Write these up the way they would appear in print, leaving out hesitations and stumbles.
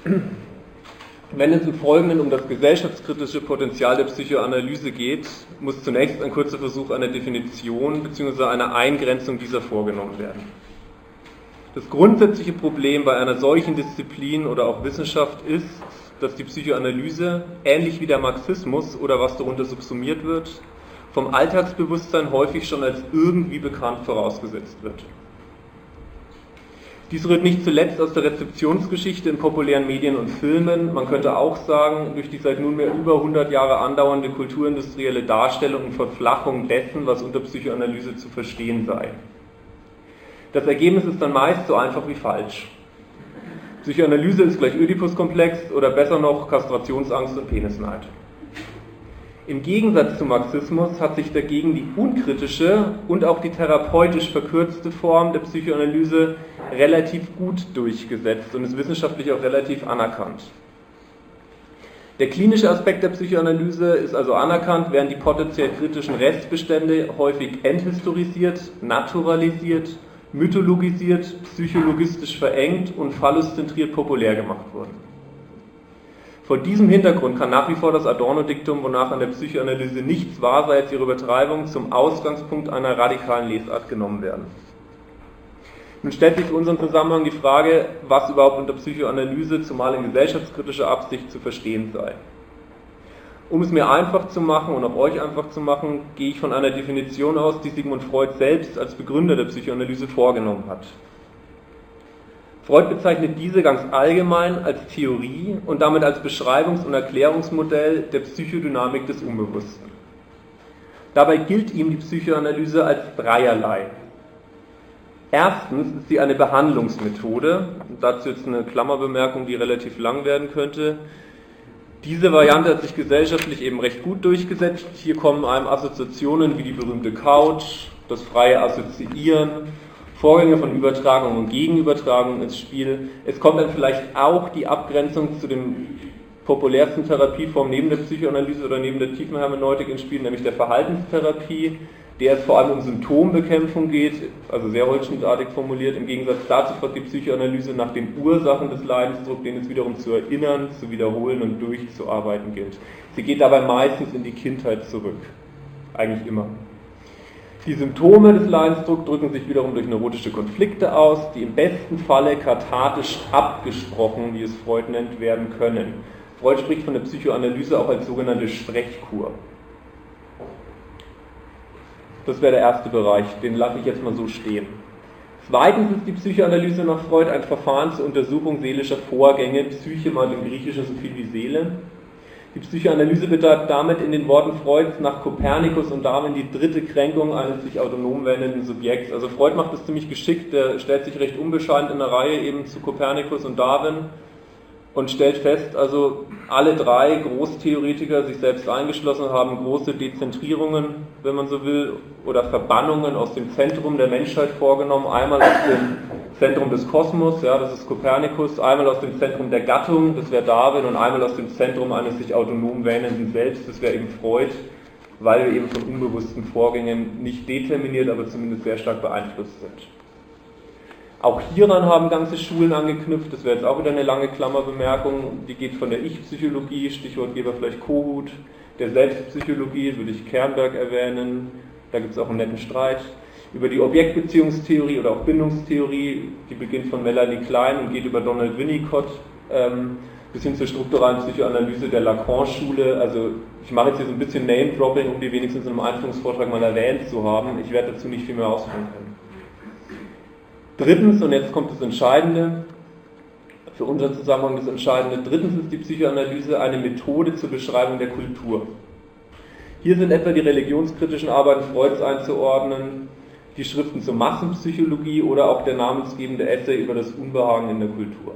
Wenn es im Folgenden um das gesellschaftskritische Potenzial der Psychoanalyse geht, muss zunächst ein kurzer Versuch einer Definition bzw. einer Eingrenzung dieser vorgenommen werden. Das grundsätzliche Problem bei einer solchen Disziplin oder auch Wissenschaft ist, dass die Psychoanalyse, ähnlich wie der Marxismus oder was darunter subsumiert wird, vom Alltagsbewusstsein häufig schon als irgendwie bekannt vorausgesetzt wird. Dies rührt nicht zuletzt aus der Rezeptionsgeschichte in populären Medien und Filmen, man könnte auch sagen, durch die seit nunmehr über 100 Jahre andauernde kulturindustrielle Darstellung und Verflachung dessen, was unter Psychoanalyse zu verstehen sei. Das Ergebnis ist dann meist so einfach wie falsch. Psychoanalyse ist gleich Ödipus-Komplex oder besser noch Kastrationsangst und Penisneid. Im Gegensatz zum Marxismus hat sich dagegen die unkritische und auch die therapeutisch verkürzte Form der Psychoanalyse relativ gut durchgesetzt und ist wissenschaftlich auch relativ anerkannt. Der klinische Aspekt der Psychoanalyse ist also anerkannt, während die potenziell kritischen Restbestände häufig enthistorisiert, naturalisiert, mythologisiert, psychologistisch verengt und phalluszentriert populär gemacht wurden. Vor diesem Hintergrund kann nach wie vor das Adorno-Diktum, wonach an der Psychoanalyse nichts wahr sei als ihre Übertreibung, zum Ausgangspunkt einer radikalen Lesart genommen werden. Nun stellt sich für unseren Zusammenhang die Frage, was überhaupt unter Psychoanalyse, zumal in gesellschaftskritischer Absicht, zu verstehen sei. Um es mir einfach zu machen und auch euch einfach zu machen, gehe ich von einer Definition aus, die Sigmund Freud selbst als Begründer der Psychoanalyse vorgenommen hat. Freud bezeichnet diese ganz allgemein als Theorie und damit als Beschreibungs- und Erklärungsmodell der Psychodynamik des Unbewussten. Dabei gilt ihm die Psychoanalyse als dreierlei. Erstens ist sie eine Behandlungsmethode, dazu jetzt eine Klammerbemerkung, die relativ lang werden könnte. Diese Variante hat sich gesellschaftlich eben recht gut durchgesetzt. Hier kommen einem Assoziationen wie die berühmte Couch, das freie Assoziieren, Vorgänge von Übertragung und Gegenübertragung ins Spiel. Es kommt dann vielleicht auch die Abgrenzung zu den populärsten Therapieformen neben der Psychoanalyse oder neben der tiefen Hermeneutik ins Spiel, nämlich der Verhaltenstherapie, der es vor allem um Symptombekämpfung geht, also sehr holzschnittartig formuliert. Im Gegensatz dazu fragt die Psychoanalyse nach den Ursachen des Leidensdrucks, den es wiederum zu erinnern, zu wiederholen und durchzuarbeiten gilt. Sie geht dabei meistens in die Kindheit zurück, eigentlich immer. Die Symptome des Leidensdrucks drücken sich wiederum durch neurotische Konflikte aus, die im besten Falle kathartisch abgesprochen, wie es Freud nennt, werden können. Freud spricht von der Psychoanalyse auch als sogenannte Sprechkur. Das wäre der erste Bereich, den lasse ich jetzt mal so stehen. Zweitens ist die Psychoanalyse nach Freud ein Verfahren zur Untersuchung seelischer Vorgänge, Psyche mal im Griechischen so viel wie Seele. Die Psychoanalyse betreibt damit in den Worten Freuds nach Kopernikus und Darwin die dritte Kränkung eines sich autonom wendenden Subjekts. Also Freud macht das ziemlich geschickt, der stellt sich recht unbescheiden in der Reihe eben zu Kopernikus und Darwin und stellt fest, also alle drei Großtheoretiker, sich selbst eingeschlossen, haben große Dezentrierungen, wenn man so will, oder Verbannungen aus dem Zentrum der Menschheit vorgenommen. Einmal aus dem Zentrum des Kosmos, ja, das ist Kopernikus, einmal aus dem Zentrum der Gattung, das wäre Darwin, und einmal aus dem Zentrum eines sich autonom wähnenden Selbst, das wäre eben Freud, weil wir eben von unbewussten Vorgängen nicht determiniert, aber zumindest sehr stark beeinflusst sind. Auch hieran haben ganze Schulen angeknüpft, das wäre jetzt auch wieder eine lange Klammerbemerkung, die geht von der Ich-Psychologie, Stichwortgeber vielleicht Kohut, der Selbstpsychologie würde ich Kernberg erwähnen, da gibt es auch einen netten Streit, über die Objektbeziehungstheorie oder auch Bindungstheorie, die beginnt von Melanie Klein und geht über Donald Winnicott, bis hin zur strukturalen Psychoanalyse der Lacan-Schule. Also ich mache jetzt hier so ein bisschen Name-Dropping, um die wenigstens in einem Einführungsvortrag mal erwähnt zu haben, ich werde dazu nicht viel mehr ausführen können. Drittens, und jetzt kommt das Entscheidende, für unseren Zusammenhang das Entscheidende, drittens ist die Psychoanalyse eine Methode zur Beschreibung der Kultur. Hier sind etwa die religionskritischen Arbeiten Freuds einzuordnen, die Schriften zur Massenpsychologie oder auch der namensgebende Essay über das Unbehagen in der Kultur.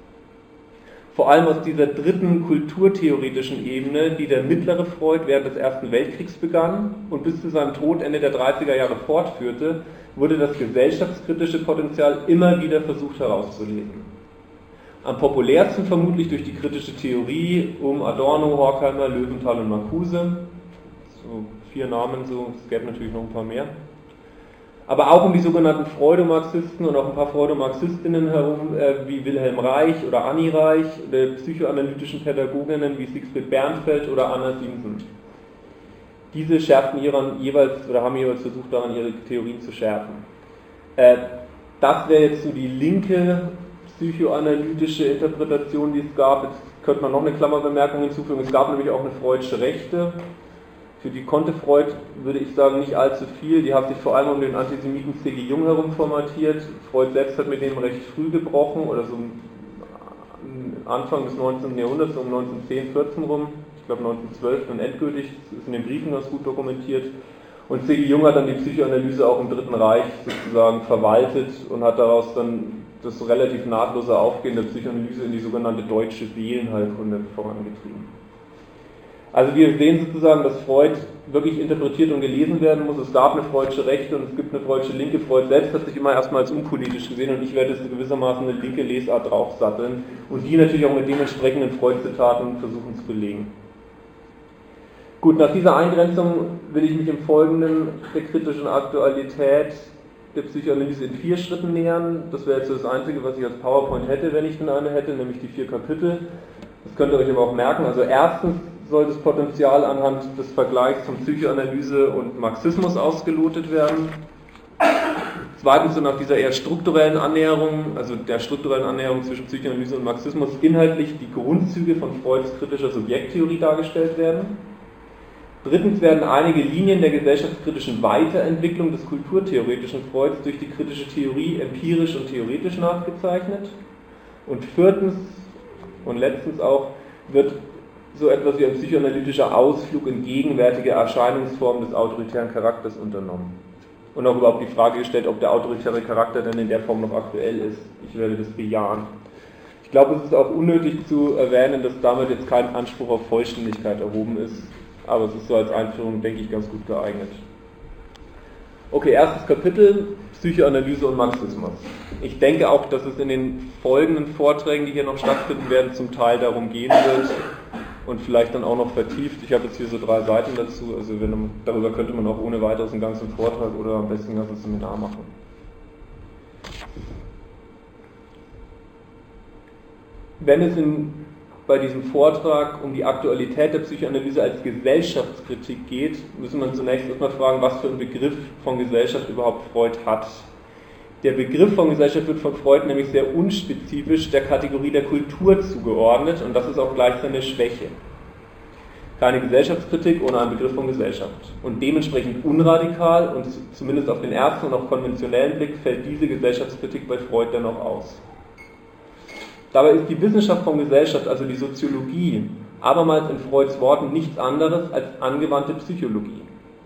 Vor allem aus dieser dritten kulturtheoretischen Ebene, die der mittlere Freud während des Ersten Weltkriegs begann und bis zu seinem Tod Ende der 30er Jahre fortführte, wurde das gesellschaftskritische Potenzial immer wieder versucht herauszulesen. Am populärsten vermutlich durch die kritische Theorie um Adorno, Horkheimer, Löwenthal und Marcuse. So 4 Namen, so, es gäbe natürlich noch ein paar mehr. aber auch um die sogenannten Freudomarxisten und auch ein paar Freudomarxistinnen herum, wie Wilhelm Reich oder Annie Reich, oder psychoanalytischen Pädagoginnen wie Siegfried Bernfeld oder Anna Siemsen. Diese schärften jeweils oder haben jeweils versucht, daran ihre Theorien zu schärfen. Das wäre jetzt so die linke psychoanalytische Interpretation, die es gab. Jetzt könnte man noch eine Klammerbemerkung hinzufügen. Es gab nämlich auch eine freudische Rechte. Für die konnte Freud, würde ich sagen, nicht allzu viel. Die hat sich vor allem um den Antisemiten C.G. Jung herum formatiert. Freud selbst hat mit dem recht früh gebrochen, oder so Anfang des 19. Jahrhunderts, um 1910, 14 rum. Ich glaube 1912 dann endgültig, das ist in den Briefen ganz gut dokumentiert. Und C.G. Jung hat dann die Psychoanalyse auch im Dritten Reich sozusagen verwaltet und hat daraus dann das relativ nahtlose Aufgehen der Psychoanalyse in die sogenannte deutsche Seelenheilkunde vorangetrieben. Also wir sehen sozusagen, dass Freud wirklich interpretiert und gelesen werden muss. Es gab eine freudische Rechte und es gibt eine freudische Linke. Freud selbst hat sich immer erstmal als unpolitisch gesehen und ich werde es gewissermaßen eine linke Lesart draufsatteln und die natürlich auch mit dementsprechenden Freud-Zitaten versuchen zu belegen. Gut, nach dieser Eingrenzung will ich mich im Folgenden der kritischen Aktualität der Psychoanalyse in 4 Schritten nähern. Das wäre jetzt das Einzige, was ich als PowerPoint hätte, wenn ich denn eine hätte, nämlich die 4 Kapitel. Das könnt ihr euch aber auch merken. Also erstens soll das Potenzial anhand des Vergleichs von Psychoanalyse und Marxismus ausgelotet werden. Zweitens so nach dieser eher strukturellen Annäherung, also der strukturellen Annäherung zwischen Psychoanalyse und Marxismus, inhaltlich die Grundzüge von Freuds kritischer Subjekttheorie dargestellt werden. Drittens werden einige Linien der gesellschaftskritischen Weiterentwicklung des kulturtheoretischen Freuds durch die kritische Theorie empirisch und theoretisch nachgezeichnet. Und viertens und letztens auch wird so etwas wie ein psychoanalytischer Ausflug in gegenwärtige Erscheinungsformen des autoritären Charakters unternommen. Und auch überhaupt die Frage gestellt, ob der autoritäre Charakter denn in der Form noch aktuell ist. Ich werde das bejahen. Ich glaube, es ist auch unnötig zu erwähnen, dass damit jetzt kein Anspruch auf Vollständigkeit erhoben ist. Aber es ist so als Einführung, denke ich, ganz gut geeignet. Okay, erstes Kapitel, Psychoanalyse und Marxismus. Ich denke auch, dass es in den folgenden Vorträgen, die hier noch stattfinden werden, zum Teil darum gehen wird und vielleicht dann auch noch vertieft. Ich habe jetzt hier so 3 Seiten dazu, also darüber könnte man auch ohne weiteres einen ganzen Vortrag oder am besten ein ganzes Seminar machen. Wenn es bei diesem Vortrag um die Aktualität der Psychoanalyse als Gesellschaftskritik geht, müssen wir zunächst erstmal fragen, was für einen Begriff von Gesellschaft überhaupt Freud hat. Der Begriff von Gesellschaft wird von Freud nämlich sehr unspezifisch der Kategorie der Kultur zugeordnet und das ist auch gleich seine Schwäche. Keine Gesellschaftskritik ohne einen Begriff von Gesellschaft. Und dementsprechend unradikal und zumindest auf den ersten und auch konventionellen Blick fällt diese Gesellschaftskritik bei Freud dennoch aus. Dabei ist die Wissenschaft von Gesellschaft, also die Soziologie, abermals in Freuds Worten nichts anderes als angewandte Psychologie.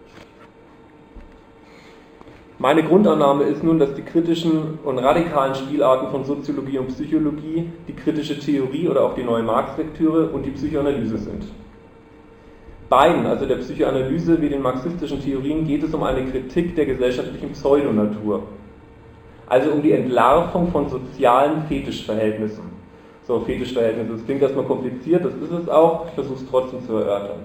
Meine Grundannahme ist nun, dass die kritischen und radikalen Spielarten von Soziologie und Psychologie die kritische Theorie oder auch die neue Marx-Lektüre und die Psychoanalyse sind. Beiden, also der Psychoanalyse wie den marxistischen Theorien, geht es um eine Kritik der gesellschaftlichen Pseudonatur. Also um die Entlarvung von sozialen Fetischverhältnissen. So, Fetischverhältnisse, das klingt erstmal kompliziert, das ist es auch, ich versuche es trotzdem zu erörtern.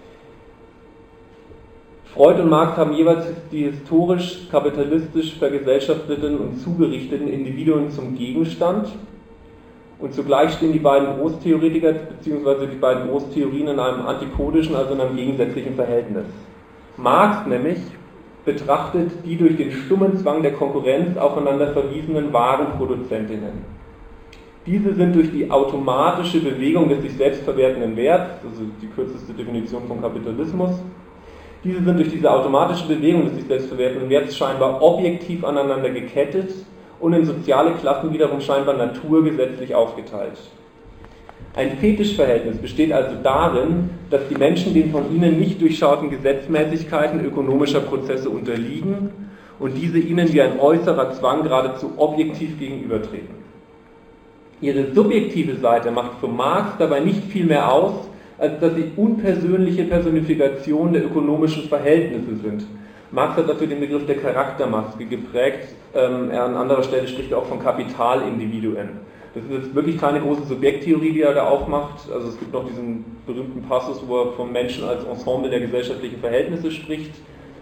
Freud und Marx haben jeweils die historisch, kapitalistisch vergesellschafteten und zugerichteten Individuen zum Gegenstand und zugleich stehen die beiden Großtheoretiker bzw. die beiden Großtheorien in einem antipodischen, also in einem gegensätzlichen Verhältnis. Marx nämlich betrachtet die durch den stummen Zwang der Konkurrenz aufeinander verwiesenen Warenproduzentinnen. Diese sind durch die automatische Bewegung des sich selbst verwertenden Werts, also die kürzeste Definition von Kapitalismus, diese sind durch diese automatische Bewegung des sich selbst verwertenden Werts scheinbar objektiv aneinander gekettet und in soziale Klassen wiederum scheinbar naturgesetzlich aufgeteilt. Ein Fetischverhältnis besteht also darin, dass die Menschen den von ihnen nicht durchschauten Gesetzmäßigkeiten ökonomischer Prozesse unterliegen und diese ihnen wie ein äußerer Zwang geradezu objektiv gegenübertreten. Ihre subjektive Seite macht für Marx dabei nicht viel mehr aus, als dass sie unpersönliche Personifikation der ökonomischen Verhältnisse sind. Marx hat dafür den Begriff der Charaktermaske geprägt, er an anderer Stelle spricht auch von Kapitalindividuen. Das ist jetzt wirklich keine große Subjekttheorie, die er da aufmacht, also es gibt noch diesen berühmten Passus, wo er vom Menschen als Ensemble der gesellschaftlichen Verhältnisse spricht.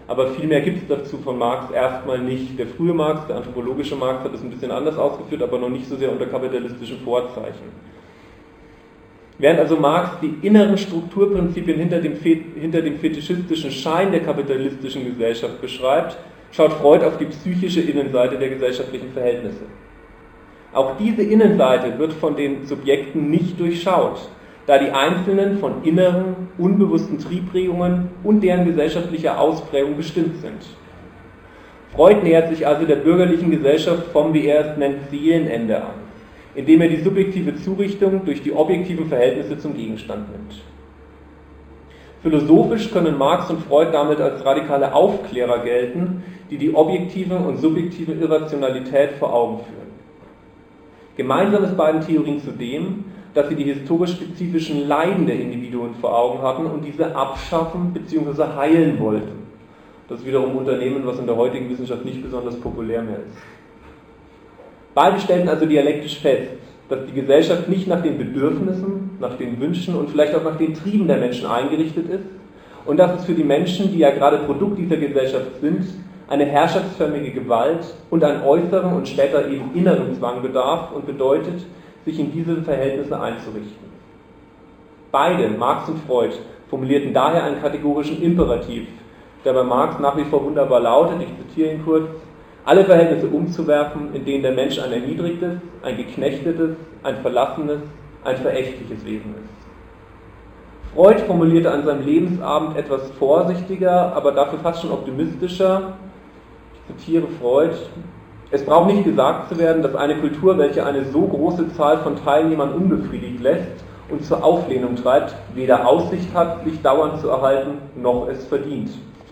aber viel mehr gibt es dazu von Marx erstmal nicht. Der frühe Marx, der anthropologische Marx, hat es ein bisschen anders ausgeführt, aber noch nicht so sehr unter kapitalistischen Vorzeichen. Während also Marx die inneren Strukturprinzipien hinter dem fetischistischen Schein der kapitalistischen Gesellschaft beschreibt, schaut Freud auf die psychische Innenseite der gesellschaftlichen Verhältnisse. Auch diese Innenseite wird von den Subjekten nicht durchschaut, da die einzelnen von inneren, unbewussten Triebregungen und deren gesellschaftlicher Ausprägung bestimmt sind. Freud nähert sich also der bürgerlichen Gesellschaft vom, wie er es nennt, Seelenende an, indem er die subjektive Zurichtung durch die objektiven Verhältnisse zum Gegenstand nimmt. Philosophisch können Marx und Freud damit als radikale Aufklärer gelten, die die objektive und subjektive Irrationalität vor Augen führen. Gemeinsam ist beiden Theorien zudem, dass sie die historisch spezifischen Leiden der Individuen vor Augen hatten und diese abschaffen bzw. heilen wollten. Das ist wiederum ein Unternehmen, was in der heutigen Wissenschaft nicht besonders populär mehr ist. Beide stellten also dialektisch fest, dass die Gesellschaft nicht nach den Bedürfnissen, nach den Wünschen und vielleicht auch nach den Trieben der Menschen eingerichtet ist und dass es für die Menschen, die ja gerade Produkt dieser Gesellschaft sind, eine herrschaftsförmige Gewalt und einen äußeren und später eben inneren Zwang bedarf und bedeutet, sich in diese Verhältnisse einzurichten. Beide, Marx und Freud, formulierten daher einen kategorischen Imperativ, der bei Marx nach wie vor wunderbar lautet, ich zitiere ihn kurz: alle Verhältnisse umzuwerfen, in denen der Mensch ein erniedrigtes, ein geknechtetes, ein verlassenes, ein verächtliches Wesen ist. Freud formulierte an seinem Lebensabend etwas vorsichtiger, aber dafür fast schon optimistischer. Ich zitiere Freud: Es braucht nicht gesagt zu werden, dass eine Kultur, welche eine so große Zahl von Teilnehmern unbefriedigt lässt und zur Auflehnung treibt, weder Aussicht hat, sich dauernd zu erhalten, noch es verdient.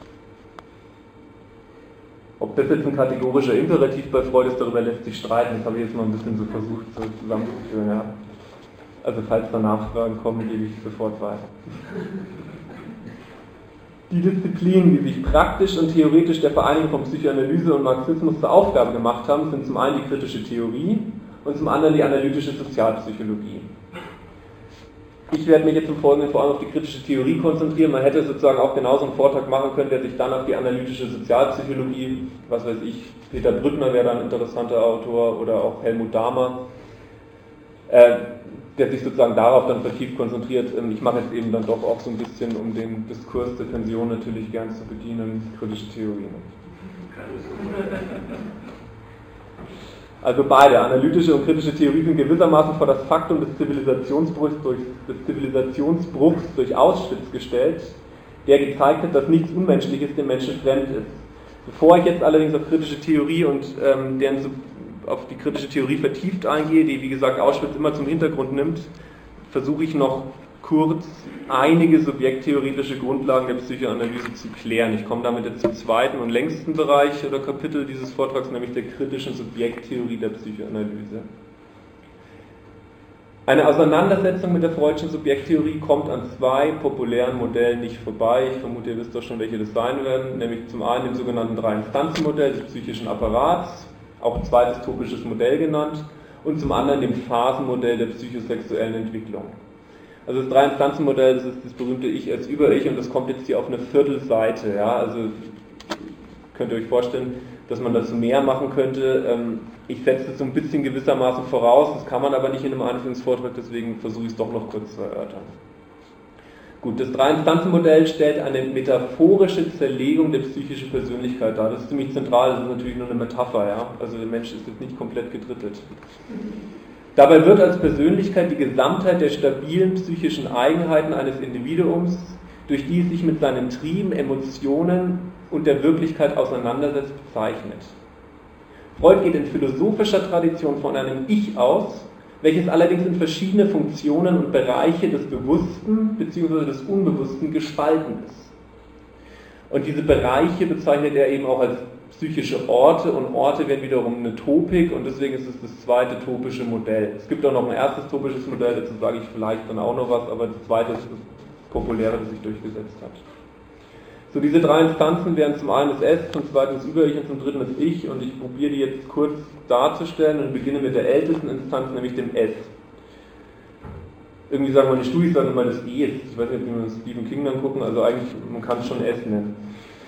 Ob das jetzt ein kategorischer Imperativ bei Freud ist, darüber lässt sich streiten. Das habe ich jetzt mal ein bisschen so versucht zusammenzuführen. Ja. Also falls da Nachfragen kommen, gebe ich sofort weiter. Die Disziplinen, die sich praktisch und theoretisch der Vereinigung von Psychoanalyse und Marxismus zur Aufgabe gemacht haben, sind zum einen die kritische Theorie und zum anderen die analytische Sozialpsychologie. Ich werde mich jetzt im Folgenden vor allem auf die kritische Theorie konzentrieren. Man hätte sozusagen auch genauso einen Vortrag machen können, der sich dann auf die analytische Sozialpsychologie, was weiß ich, Peter Brückner wäre da ein interessanter Autor oder auch Helmut Dahmer, der sich sozusagen darauf dann vertieft konzentriert. Ich mache jetzt eben dann doch auch so ein bisschen, um den Diskurs der Pension natürlich gern zu bedienen, kritische Theorie. Also beide, analytische und kritische Theorie, sind gewissermaßen vor das Faktum des Zivilisationsbruchs durch Auschwitz gestellt, der gezeigt hat, dass nichts Unmenschliches dem Menschen fremd ist. Bevor ich jetzt allerdings auf kritische Theorie und auf die kritische Theorie vertieft eingehe, die wie gesagt Auschwitz immer zum Hintergrund nimmt, versuche ich noch kurz einige subjekttheoretische Grundlagen der Psychoanalyse zu klären. Ich komme damit jetzt zum zweiten und längsten Bereich oder Kapitel dieses Vortrags, nämlich der kritischen Subjekttheorie der Psychoanalyse. Eine Auseinandersetzung mit der Freudschen Subjekttheorie kommt an zwei populären Modellen nicht vorbei. Ich vermute, ihr wisst doch schon, welche das sein werden, nämlich zum einen dem sogenannten Drei-Instanzen-Modell des psychischen Apparats, auch ein zweites topisches Modell genannt, und zum anderen dem Phasenmodell der psychosexuellen Entwicklung. Also das Drei-Instanzen-Modell, das ist das berühmte Ich als Über-Ich und das kommt jetzt hier auf eine Viertelseite. Ja? Also könnt ihr euch vorstellen, dass man dazu mehr machen könnte. Ich setze das so ein bisschen gewissermaßen voraus, das kann man aber nicht in einem Einführungsvortrag, deswegen versuche ich es doch noch kurz zu erörtern. Gut, das Drei-Instanzen-Modell stellt eine metaphorische Zerlegung der psychischen Persönlichkeit dar. Das ist ziemlich zentral, das ist natürlich nur eine Metapher. Ja? Also der Mensch ist jetzt nicht komplett gedrittelt. Dabei wird als Persönlichkeit die Gesamtheit der stabilen psychischen Eigenheiten eines Individuums, durch die es sich mit seinen Trieben, Emotionen und der Wirklichkeit auseinandersetzt, bezeichnet. Freud geht in philosophischer Tradition von einem Ich aus, welches allerdings in verschiedene Funktionen und Bereiche des Bewussten bzw. des Unbewussten gespalten ist. Und diese Bereiche bezeichnet er eben auch als psychische Orte, und Orte werden wiederum eine Topik, und deswegen ist es das zweite topische Modell. Es gibt auch noch ein erstes topisches Modell, dazu sage ich vielleicht dann auch noch was, aber das zweite ist das populäre, das sich durchgesetzt hat. So, diese drei Instanzen wären zum einen das S, zum zweiten das Über-Ich und zum dritten das Ich, und ich probiere die jetzt kurz darzustellen und beginne mit der ältesten Instanz, nämlich dem S. Irgendwie sagen meine Studis, sagen immer das E. Ich weiß nicht, ob wir uns Stephen King dann gucken, also eigentlich, man kann es schon S nennen.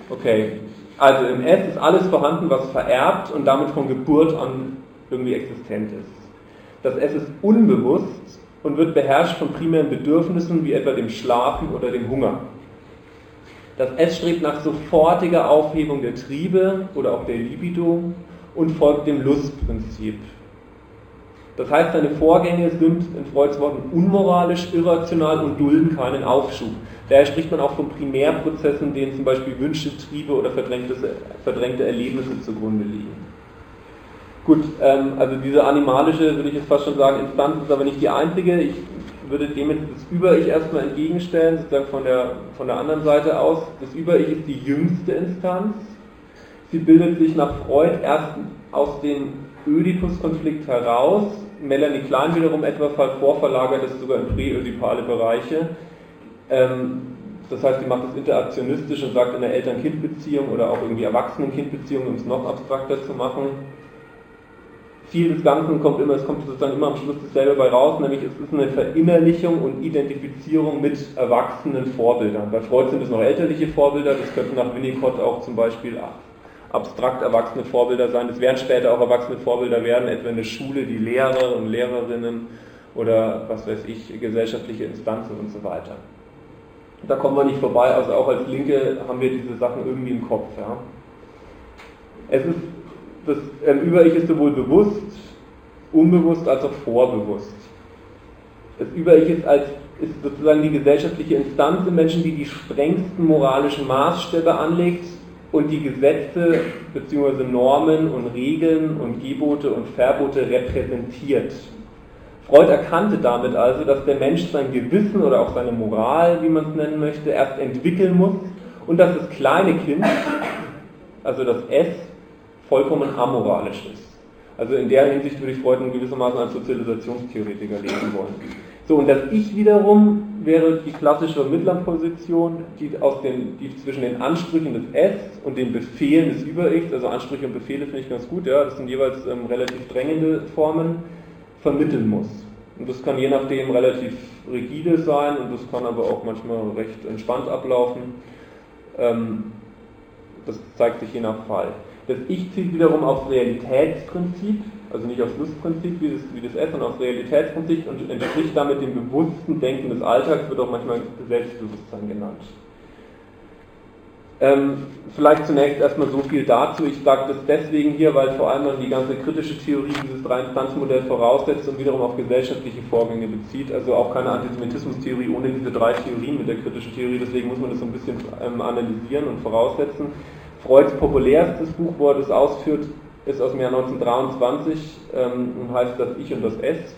Okay, also im S ist alles vorhanden, was vererbt und damit von Geburt an irgendwie existent ist. Das S ist unbewusst und wird beherrscht von primären Bedürfnissen wie etwa dem Schlafen oder dem Hunger. Das S strebt nach sofortiger Aufhebung der Triebe oder auch der Libido und folgt dem Lustprinzip. Das heißt, seine Vorgänge sind in Freuds Worten unmoralisch, irrational und dulden keinen Aufschub. Daher spricht man auch von Primärprozessen, denen zum Beispiel Wünsche, Triebe oder verdrängte Erlebnisse zugrunde liegen. Gut, also diese animalische, würde ich jetzt fast schon sagen, Instanz ist aber nicht die einzige. Ich würde dem jetzt das Über-Ich erstmal entgegenstellen, sozusagen von der anderen Seite aus. Das Über-Ich ist die jüngste Instanz. Sie bildet sich nach Freud erst aus dem Ödipus-Konflikt heraus. Melanie Klein wiederum etwa vorverlagert es sogar in präödipale Bereiche. Das heißt, sie macht das interaktionistisch und sagt in der Eltern-Kind-Beziehung oder auch irgendwie Erwachsenen-Kind-Beziehung, um es noch abstrakter zu machen. Viel des Ganzen kommt sozusagen immer am Schluss dasselbe bei raus, nämlich es ist eine Verinnerlichung und Identifizierung mit erwachsenen Vorbildern. Bei Freud sind es noch elterliche Vorbilder, das könnten nach Winnicott auch zum Beispiel abstrakt erwachsene Vorbilder sein. Das werden später auch erwachsene Vorbilder werden, etwa in der Schule die Lehrer und Lehrerinnen oder was weiß ich, gesellschaftliche Instanzen und so weiter. Da kommen wir nicht vorbei, also auch als Linke haben wir diese Sachen irgendwie im Kopf. Ja. Das Über-Ich ist sowohl bewusst, unbewusst als auch vorbewusst. Das Über-Ich ist sozusagen die gesellschaftliche Instanz im Menschen, die die strengsten moralischen Maßstäbe anlegt und die Gesetze bzw. Normen und Regeln und Gebote und Verbote repräsentiert. Freud erkannte damit also, dass der Mensch sein Gewissen oder auch seine Moral, wie man es nennen möchte, erst entwickeln muss und dass das kleine Kind, also das S, vollkommen amoralisch ist. Also in der Hinsicht würde ich Freud in gewissermaßen als Sozialisationstheoretiker lesen wollen. So, und das Ich wiederum wäre die klassische Mittlerposition, die zwischen den Ansprüchen des S und den Befehlen des Über-Ichs, also Ansprüche und Befehle finde ich ganz gut, ja, das sind jeweils relativ drängende Formen, vermitteln muss. Und das kann je nachdem relativ rigide sein und das kann aber auch manchmal recht entspannt ablaufen. Das zeigt sich je nach Fall. Das Ich zielt wiederum aufs Realitätsprinzip, also nicht aufs Lustprinzip wie das S, sondern aufs Realitätsprinzip und entspricht damit dem bewussten Denken des Alltags, wird auch manchmal Selbstbewusstsein genannt. Vielleicht zunächst erstmal so viel dazu. Ich sage das deswegen hier, weil vor allem die ganze kritische Theorie dieses Drei-Instanzen-Modell voraussetzt und wiederum auf gesellschaftliche Vorgänge bezieht. Also auch keine Antisemitismus-Theorie ohne diese drei Theorien mit der kritischen Theorie. Deswegen muss man das so ein bisschen analysieren und voraussetzen. Freuds populärstes Buch, wo er das ausführt, ist aus dem Jahr 1923 und heißt Das Ich und das S.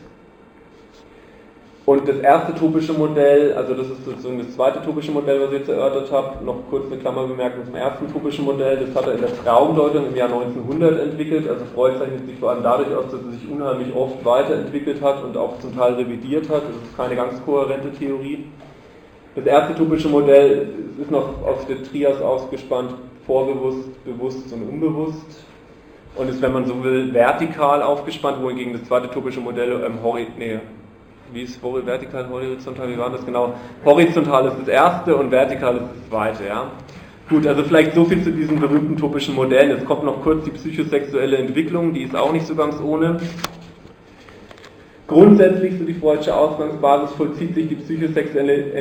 Und das erste topische Modell, also das ist sozusagen das zweite topische Modell, was ich jetzt erörtert habe, noch kurz eine Klammerbemerkung zum ersten topischen Modell, das hat er in der Traumdeutung im Jahr 1900 entwickelt, also Freud zeichnet sich vor allem dadurch aus, dass er sich unheimlich oft weiterentwickelt hat und auch zum Teil revidiert hat, das ist keine ganz kohärente Theorie. Das erste topische Modell ist noch auf der Trias ausgespannt, vorbewusst, bewusst und unbewusst und ist, wenn man so will, vertikal aufgespannt, wohingegen das zweite topische Modell vertikal, horizontal, wie war das genau? Horizontal ist das erste und vertikal ist das zweite, ja. Gut, also vielleicht so viel zu diesen berühmten topischen Modellen. Jetzt kommt noch kurz die psychosexuelle Entwicklung, die ist auch nicht so ganz ohne. Grundsätzlich, so die freudische Ausgangsbasis, vollzieht sich die psychosexuelle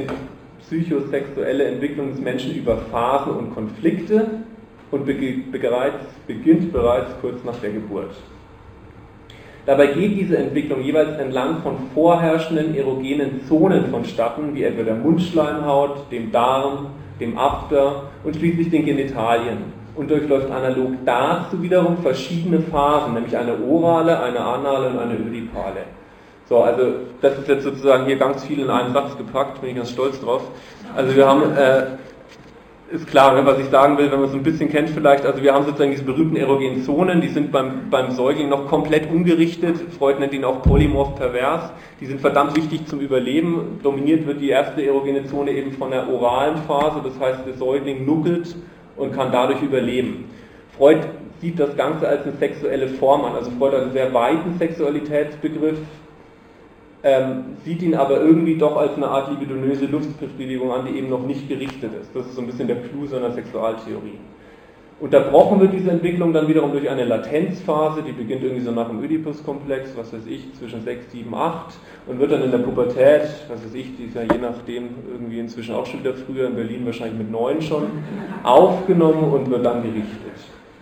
Entwicklung des Menschen über Phasen und Konflikte und beginnt bereits kurz nach der Geburt. Dabei geht diese Entwicklung jeweils entlang von vorherrschenden erogenen Zonen vonstatten, wie etwa der Mundschleimhaut, dem Darm, dem After und schließlich den Genitalien und durchläuft analog dazu wiederum verschiedene Phasen, nämlich eine orale, eine anale und eine ödipale. So, also das ist jetzt sozusagen hier ganz viel in einen Satz gepackt, bin ich ganz stolz drauf. Also wir haben, ist klar, was ich sagen will, wenn man es so ein bisschen kennt vielleicht, also wir haben sozusagen diese berühmten erogenen Zonen, die sind beim Säugling noch komplett ungerichtet, Freud nennt ihn auch polymorph pervers, die sind verdammt wichtig zum Überleben, dominiert wird die erste erogene Zone eben von der oralen Phase, das heißt der Säugling nuckelt und kann dadurch überleben. Freud sieht das Ganze als eine sexuelle Form an, also Freud hat einen sehr weiten Sexualitätsbegriff, sieht ihn aber irgendwie doch als eine Art libidinöse Lustbefriedigung an, die eben noch nicht gerichtet ist. Das ist so ein bisschen der Clou seiner Sexualtheorie. Unterbrochen wird diese Entwicklung dann wiederum durch eine Latenzphase, die beginnt irgendwie so nach dem Oedipus-Komplex, was weiß ich, zwischen 6, 7, 8 und wird dann in der Pubertät, was weiß ich, die ist ja je nachdem irgendwie inzwischen auch schon wieder früher, in Berlin wahrscheinlich mit 9 schon, aufgenommen und wird dann gerichtet.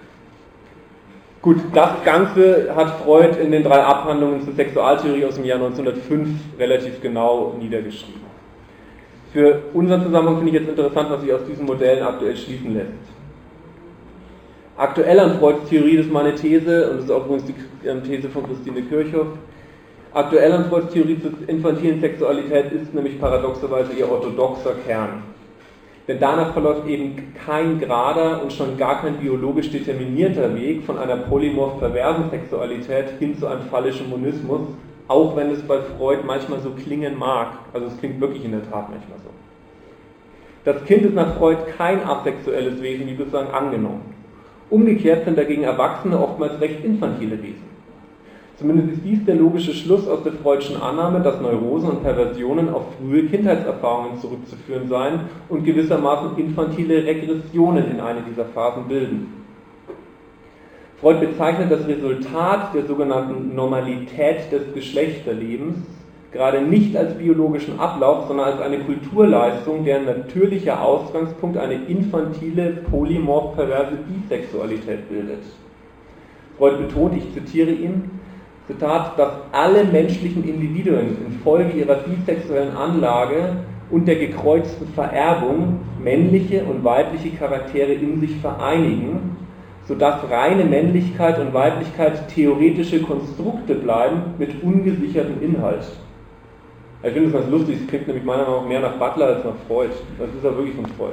Gut, das Ganze hat Freud in den 3 Abhandlungen zur Sexualtheorie aus dem Jahr 1905 relativ genau niedergeschrieben. Für unseren Zusammenhang finde ich jetzt interessant, was sich aus diesen Modellen aktuell schließen lässt. Aktuell an Freuds Theorie, das ist meine These, und das ist auch übrigens die These von Christine Kirchhoff, aktuell an Freuds Theorie zur infantilen Sexualität ist nämlich paradoxerweise ihr orthodoxer Kern. Denn danach verläuft eben kein gerader und schon gar kein biologisch determinierter Weg von einer polymorph perversen Sexualität hin zu einem phallischen Monismus, auch wenn es bei Freud manchmal so klingen mag. Also es klingt wirklich in der Tat manchmal so. Das Kind ist nach Freud kein asexuelles Wesen, wie bislang angenommen. Umgekehrt sind dagegen Erwachsene oftmals recht infantile Wesen. Zumindest ist dies der logische Schluss aus der Freudschen Annahme, dass Neurosen und Perversionen auf frühe Kindheitserfahrungen zurückzuführen seien und gewissermaßen infantile Regressionen in eine dieser Phasen bilden. Freud bezeichnet das Resultat der sogenannten Normalität des Geschlechterlebens gerade nicht als biologischen Ablauf, sondern als eine Kulturleistung, deren natürlicher Ausgangspunkt eine infantile, polymorph perverse Bisexualität bildet. Freud betont, ich zitiere ihn, Zitat, dass alle menschlichen Individuen infolge ihrer bisexuellen Anlage und der gekreuzten Vererbung männliche und weibliche Charaktere in sich vereinigen, sodass reine Männlichkeit und Weiblichkeit theoretische Konstrukte bleiben mit ungesichertem Inhalt. Ich finde es ganz lustig, es klingt nämlich meiner Meinung nach mehr nach Butler als nach Freud. Das ist ja wirklich von Freud.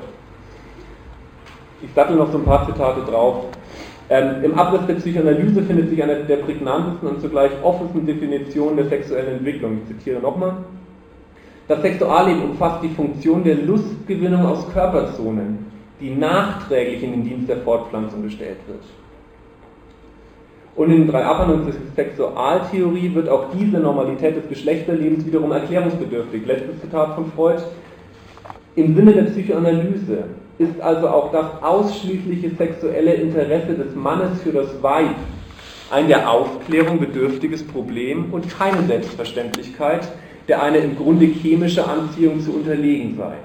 Ich sattel noch so ein paar Zitate drauf. Im Abriss der Psychoanalyse findet sich eine der prägnantesten und zugleich offensten Definitionen der sexuellen Entwicklung. Ich zitiere nochmal. Das Sexualleben umfasst die Funktion der Lustgewinnung aus Körperzonen, die nachträglich in den Dienst der Fortpflanzung gestellt wird. Und in den 3 Abhandlungen der Sexualtheorie wird auch diese Normalität des Geschlechterlebens wiederum erklärungsbedürftig. Letztes Zitat von Freud. Im Sinne der Psychoanalyse ist also auch das ausschließliche sexuelle Interesse des Mannes für das Weib ein der Aufklärung bedürftiges Problem und keine Selbstverständlichkeit, der eine im Grunde chemische Anziehung zu unterlegen sei.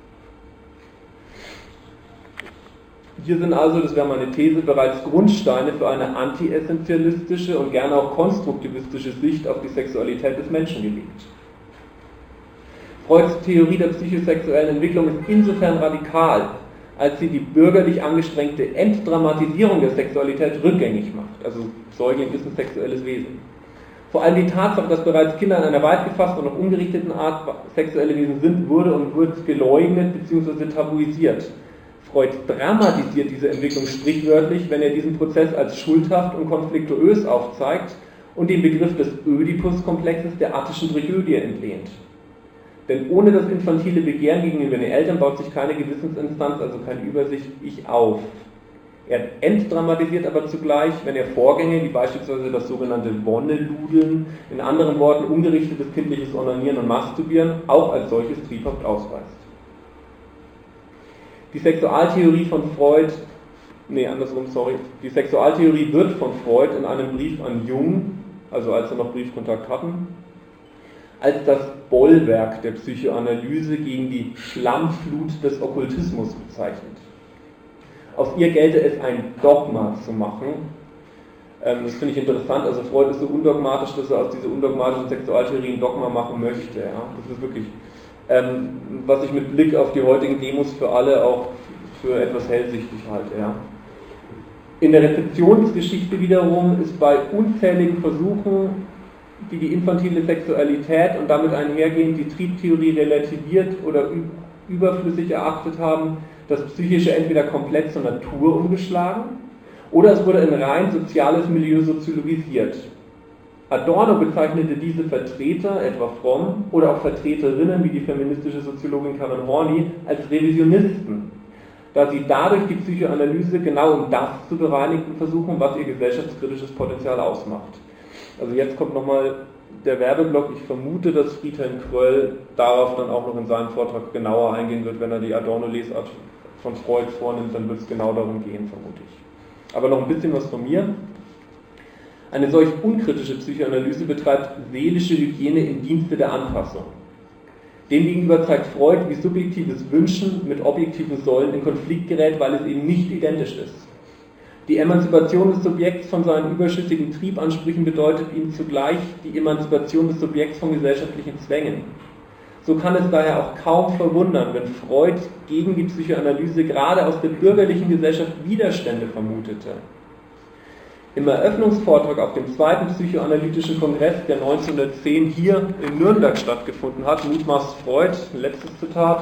Hier sind also, das wäre meine These, bereits Grundsteine für eine anti-essentialistische und gerne auch konstruktivistische Sicht auf die Sexualität des Menschen gelegt. Freuds Theorie der psychosexuellen Entwicklung ist insofern radikal, als sie die bürgerlich angestrengte Entdramatisierung der Sexualität rückgängig macht. Also Säugling ist ein sexuelles Wesen. Vor allem die Tatsache, dass bereits Kinder in einer weit gefassten und noch ungerichteten Art sexuelle Wesen sind, wurde und wird geleugnet bzw. tabuisiert. Freud dramatisiert diese Entwicklung sprichwörtlich, wenn er diesen Prozess als schuldhaft und konfliktuös aufzeigt und den Begriff des Oedipus-Komplexes der attischen Tragödie entlehnt. Denn ohne das infantile Begehren gegenüber den Eltern baut sich keine Gewissensinstanz, also kein Übersicht-Ich auf. Er entdramatisiert aber zugleich, wenn er Vorgänge, wie beispielsweise das sogenannte Wonneludeln, in anderen Worten ungerichtetes kindliches Onanieren und Masturbieren, auch als solches triebhaft ausweist. Die Sexualtheorie Die Sexualtheorie wird von Freud in einem Brief an Jung, also als er noch Briefkontakt hatten, als das Bollwerk der Psychoanalyse gegen die Schlammflut des Okkultismus bezeichnet. Aus ihr gelte es, ein Dogma zu machen. Das finde ich interessant. Also Freud ist so undogmatisch, dass er aus dieser undogmatischen Sexualtheorie ein Dogma machen möchte. Ja? Das ist wirklich, was ich mit Blick auf die heutigen Demos für alle auch für etwas hellsichtig halte. Ja? In der Rezeptionsgeschichte wiederum ist bei unzähligen Versuchen, die infantile Sexualität und damit einhergehend die Triebtheorie relativiert oder überflüssig erachtet haben, das Psychische entweder komplett zur Natur umgeschlagen oder es wurde in rein soziales Milieu soziologisiert. Adorno bezeichnete diese Vertreter, etwa Fromm, oder auch Vertreterinnen wie die feministische Soziologin Karen Horney, als Revisionisten, da sie dadurch die Psychoanalyse genau um das zu bereinigen versuchen, was ihr gesellschaftskritisches Potenzial ausmacht. Also jetzt kommt nochmal der Werbeblock. Ich vermute, dass Friedhelm Kröll darauf dann auch noch in seinem Vortrag genauer eingehen wird. Wenn er die Adorno-Lesart von Freud vornimmt, dann wird es genau darum gehen, vermute ich. Aber noch ein bisschen was von mir. Eine solch unkritische Psychoanalyse betreibt seelische Hygiene im Dienste der Anpassung. Demgegenüber zeigt Freud, wie subjektives Wünschen mit objektiven Säulen in Konflikt gerät, weil es eben nicht identisch ist. Die Emanzipation des Subjekts von seinen überschüssigen Triebansprüchen bedeutet ihm zugleich die Emanzipation des Subjekts von gesellschaftlichen Zwängen. So kann es daher auch kaum verwundern, wenn Freud gegen die Psychoanalyse gerade aus der bürgerlichen Gesellschaft Widerstände vermutete. Im Eröffnungsvortrag auf dem zweiten psychoanalytischen Kongress, der 1910 hier in Nürnberg stattgefunden hat, mutmaßt Freud, ein letztes Zitat: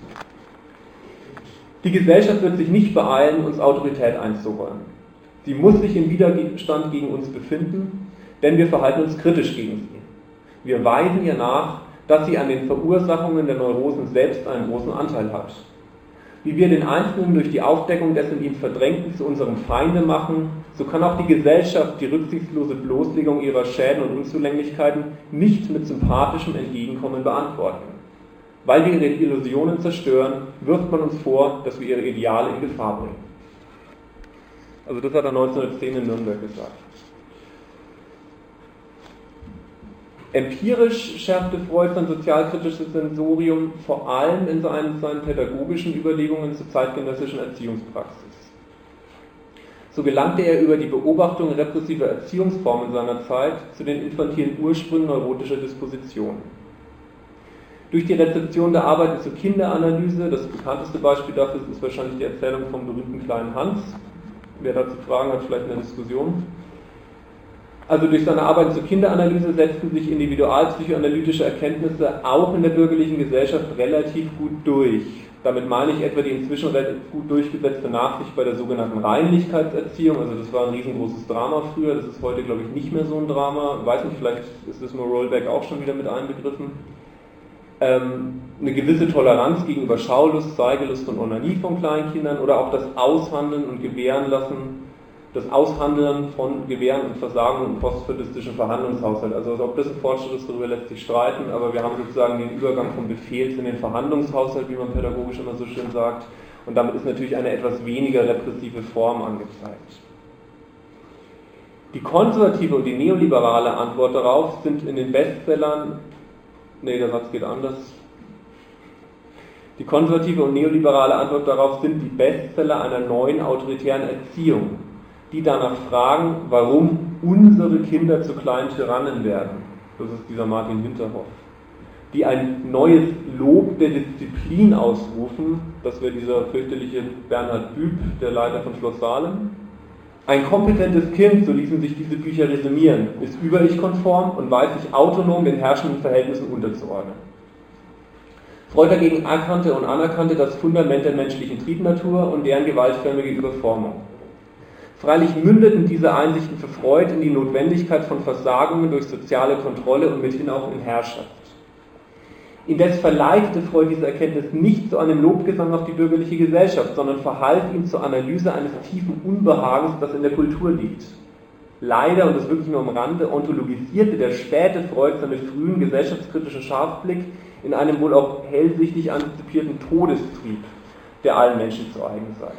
Die Gesellschaft wird sich nicht beeilen, uns Autorität einzuräumen. Sie muss sich im Widerstand gegen uns befinden, denn wir verhalten uns kritisch gegen sie. Wir weisen ihr nach, dass sie an den Verursachungen der Neurosen selbst einen großen Anteil hat. Wie wir den Einzelnen durch die Aufdeckung des in ihm Verdrängten zu unserem Feinde machen, so kann auch die Gesellschaft die rücksichtslose Bloßlegung ihrer Schäden und Unzulänglichkeiten nicht mit sympathischem Entgegenkommen beantworten. Weil wir ihre Illusionen zerstören, wirft man uns vor, dass wir ihre Ideale in Gefahr bringen. Also das hat er 1910 in Nürnberg gesagt. Empirisch schärfte Freud sein sozialkritisches Sensorium vor allem in seinen pädagogischen Überlegungen zur zeitgenössischen Erziehungspraxis. So gelangte er über die Beobachtung repressiver Erziehungsformen seiner Zeit zu den infantilen Ursprüngen neurotischer Dispositionen. Durch die Rezeption der Arbeiten zur Kinderanalyse, das bekannteste Beispiel dafür ist wahrscheinlich die Erzählung vom berühmten kleinen Hans. Wer dazu Fragen hat, vielleicht in der Diskussion. Also durch seine Arbeiten zur Kinderanalyse setzten sich individualpsychoanalytische Erkenntnisse auch in der bürgerlichen Gesellschaft relativ gut durch. Damit meine ich etwa die inzwischen relativ gut durchgesetzte Nachsicht bei der sogenannten Reinlichkeitserziehung. Also das war ein riesengroßes Drama früher, das ist heute, glaube ich, nicht mehr so ein Drama. Weiß nicht, vielleicht ist das nur Rollback auch schon wieder mit einbegriffen. Eine gewisse Toleranz gegenüber Schaulust, Zeigelust und Onanie von Kleinkindern oder auch das Aushandeln und Gewähren lassen, das Aushandeln von Gewähren und Versagen und postfadistischen Verhandlungshaushalt. Also ob das ein Fortschritt ist, darüber lässt sich streiten, aber wir haben sozusagen den Übergang vom Befehls in den Verhandlungshaushalt, wie man pädagogisch immer so schön sagt, und damit ist natürlich eine etwas weniger repressive Form angezeigt. Die konservative und die neoliberale Antwort darauf sind in den Bestsellern, der Satz geht anders. Die konservative und neoliberale Antwort darauf sind die Bestseller einer neuen autoritären Erziehung, die danach fragen, warum unsere Kinder zu kleinen Tyrannen werden. Das ist dieser Martin Winterhoff. Die ein neues Lob der Disziplin ausrufen, das wäre dieser fürchterliche Bernhard Büb, der Leiter von Schloss Salem. Ein kompetentes Kind, so ließen sich diese Bücher resümieren, ist über-ich-konform und weiß sich autonom den herrschenden Verhältnissen unterzuordnen. Freud dagegen erkannte und anerkannte das Fundament der menschlichen Triebnatur und deren gewaltförmige Überformung. Freilich mündeten diese Einsichten für Freud in die Notwendigkeit von Versagungen durch soziale Kontrolle und mithin auch in Herrschaft. Indes verleitete Freud diese Erkenntnis nicht zu einem Lobgesang auf die bürgerliche Gesellschaft, sondern verhalf ihm zur Analyse eines tiefen Unbehagens, das in der Kultur liegt. Leider, und das wirklich nur am Rande, ontologisierte der späte Freud seinen frühen gesellschaftskritischen Scharfblick in einem wohl auch hellsichtig antizipierten Todestrieb, der allen Menschen zu eigen sei.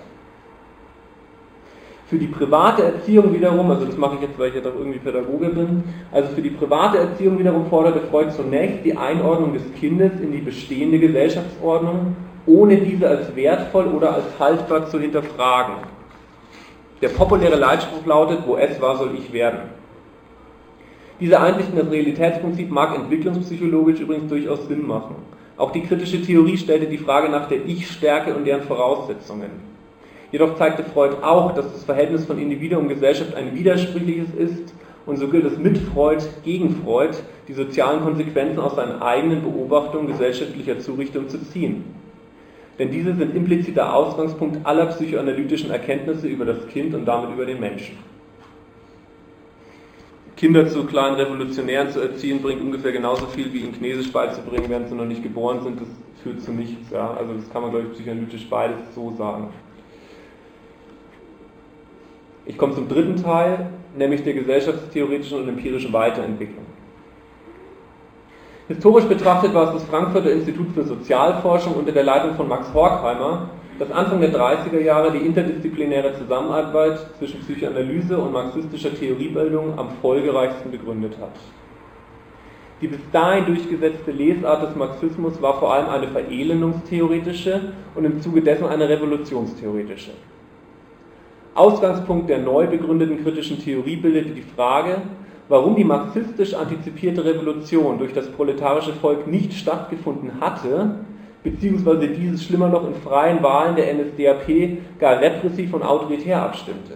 Für die private Erziehung wiederum, also das mache ich jetzt, weil ich ja doch irgendwie Pädagoge bin, also für die private Erziehung wiederum forderte Freud zunächst die Einordnung des Kindes in die bestehende Gesellschaftsordnung, ohne diese als wertvoll oder als haltbar zu hinterfragen. Der populäre Leitspruch lautet, wo es war, soll ich werden. Diese Einsicht in das Realitätsprinzip mag entwicklungspsychologisch übrigens durchaus Sinn machen. Auch die kritische Theorie stellte die Frage nach der Ich-Stärke und deren Voraussetzungen. Jedoch zeigte Freud auch, dass das Verhältnis von Individuum und Gesellschaft ein widersprüchliches ist und so gilt es mit Freud gegen Freud, die sozialen Konsequenzen aus seinen eigenen Beobachtungen gesellschaftlicher Zurichtung zu ziehen. Denn diese sind impliziter Ausgangspunkt aller psychoanalytischen Erkenntnisse über das Kind und damit über den Menschen. Kinder zu kleinen Revolutionären zu erziehen, bringt ungefähr genauso viel wie ihnen Chinesisch beizubringen, während sie noch nicht geboren sind. Das führt zu nichts. Ja? Also das kann man, glaube ich, psychoanalytisch beides so sagen. Ich komme zum dritten Teil, nämlich der gesellschaftstheoretischen und empirischen Weiterentwicklung. Historisch betrachtet war es das Frankfurter Institut für Sozialforschung unter der Leitung von Max Horkheimer, das Anfang der 30er Jahre die interdisziplinäre Zusammenarbeit zwischen Psychoanalyse und marxistischer Theoriebildung am folgereichsten begründet hat. Die bis dahin durchgesetzte Lesart des Marxismus war vor allem eine verelendungstheoretische und im Zuge dessen eine revolutionstheoretische. Ausgangspunkt der neu begründeten kritischen Theorie bildete die Frage, warum die marxistisch antizipierte Revolution durch das proletarische Volk nicht stattgefunden hatte, beziehungsweise dieses schlimmer noch in freien Wahlen der NSDAP gar repressiv und autoritär abstimmte.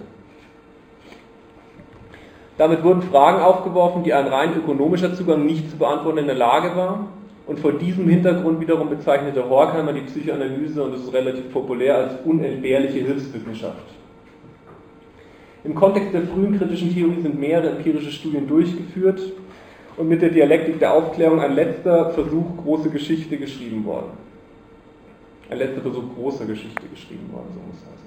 Damit wurden Fragen aufgeworfen, die ein rein ökonomischer Zugang nicht zu beantworten in der Lage war, und vor diesem Hintergrund wiederum bezeichnete Horkheimer die Psychoanalyse, und das ist relativ populär, als unentbehrliche Hilfswissenschaft. Im Kontext der frühen kritischen Theorie sind mehrere empirische Studien durchgeführt und mit der Dialektik der Aufklärung ein letzter Versuch, große Geschichte geschrieben worden. Ein letzter Versuch, großer Geschichte geschrieben worden, so muss es heißen.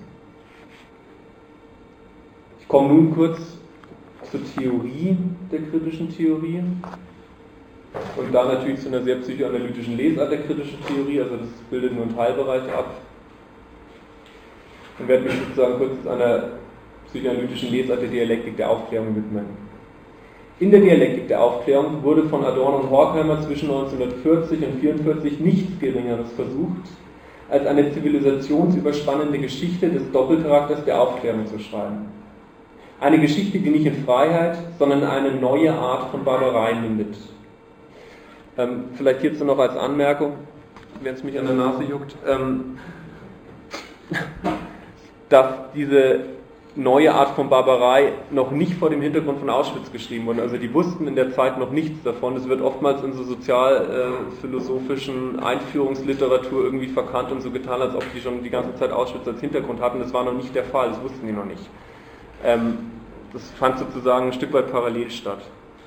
Ich komme nun kurz zur Theorie der kritischen Theorie und dann natürlich zu einer sehr psychoanalytischen Lesart der kritischen Theorie, also das bildet nur einen Teilbereich ab. Und werde mich sozusagen kurz einer psychoanalytischen Lesart der Dialektik der Aufklärung widmen. In der Dialektik der Aufklärung wurde von Adorno und Horkheimer zwischen 1940 und 1944 nichts Geringeres versucht, als eine zivilisationsüberspannende Geschichte des Doppelcharakters der Aufklärung zu schreiben. Eine Geschichte, die nicht in Freiheit, sondern eine neue Art von Barbarei mündet. Vielleicht hierzu noch als Anmerkung, wenn es mich an der Nase juckt, dass diese neue Art von Barbarei noch nicht vor dem Hintergrund von Auschwitz geschrieben wurde. Also die wussten in der Zeit noch nichts davon. Es wird oftmals in so sozialphilosophischen Einführungsliteratur irgendwie verkannt und so getan, als ob die schon die ganze Zeit Auschwitz als Hintergrund hatten. Das war noch nicht der Fall, das wussten die noch nicht. Das fand sozusagen ein Stück weit parallel statt.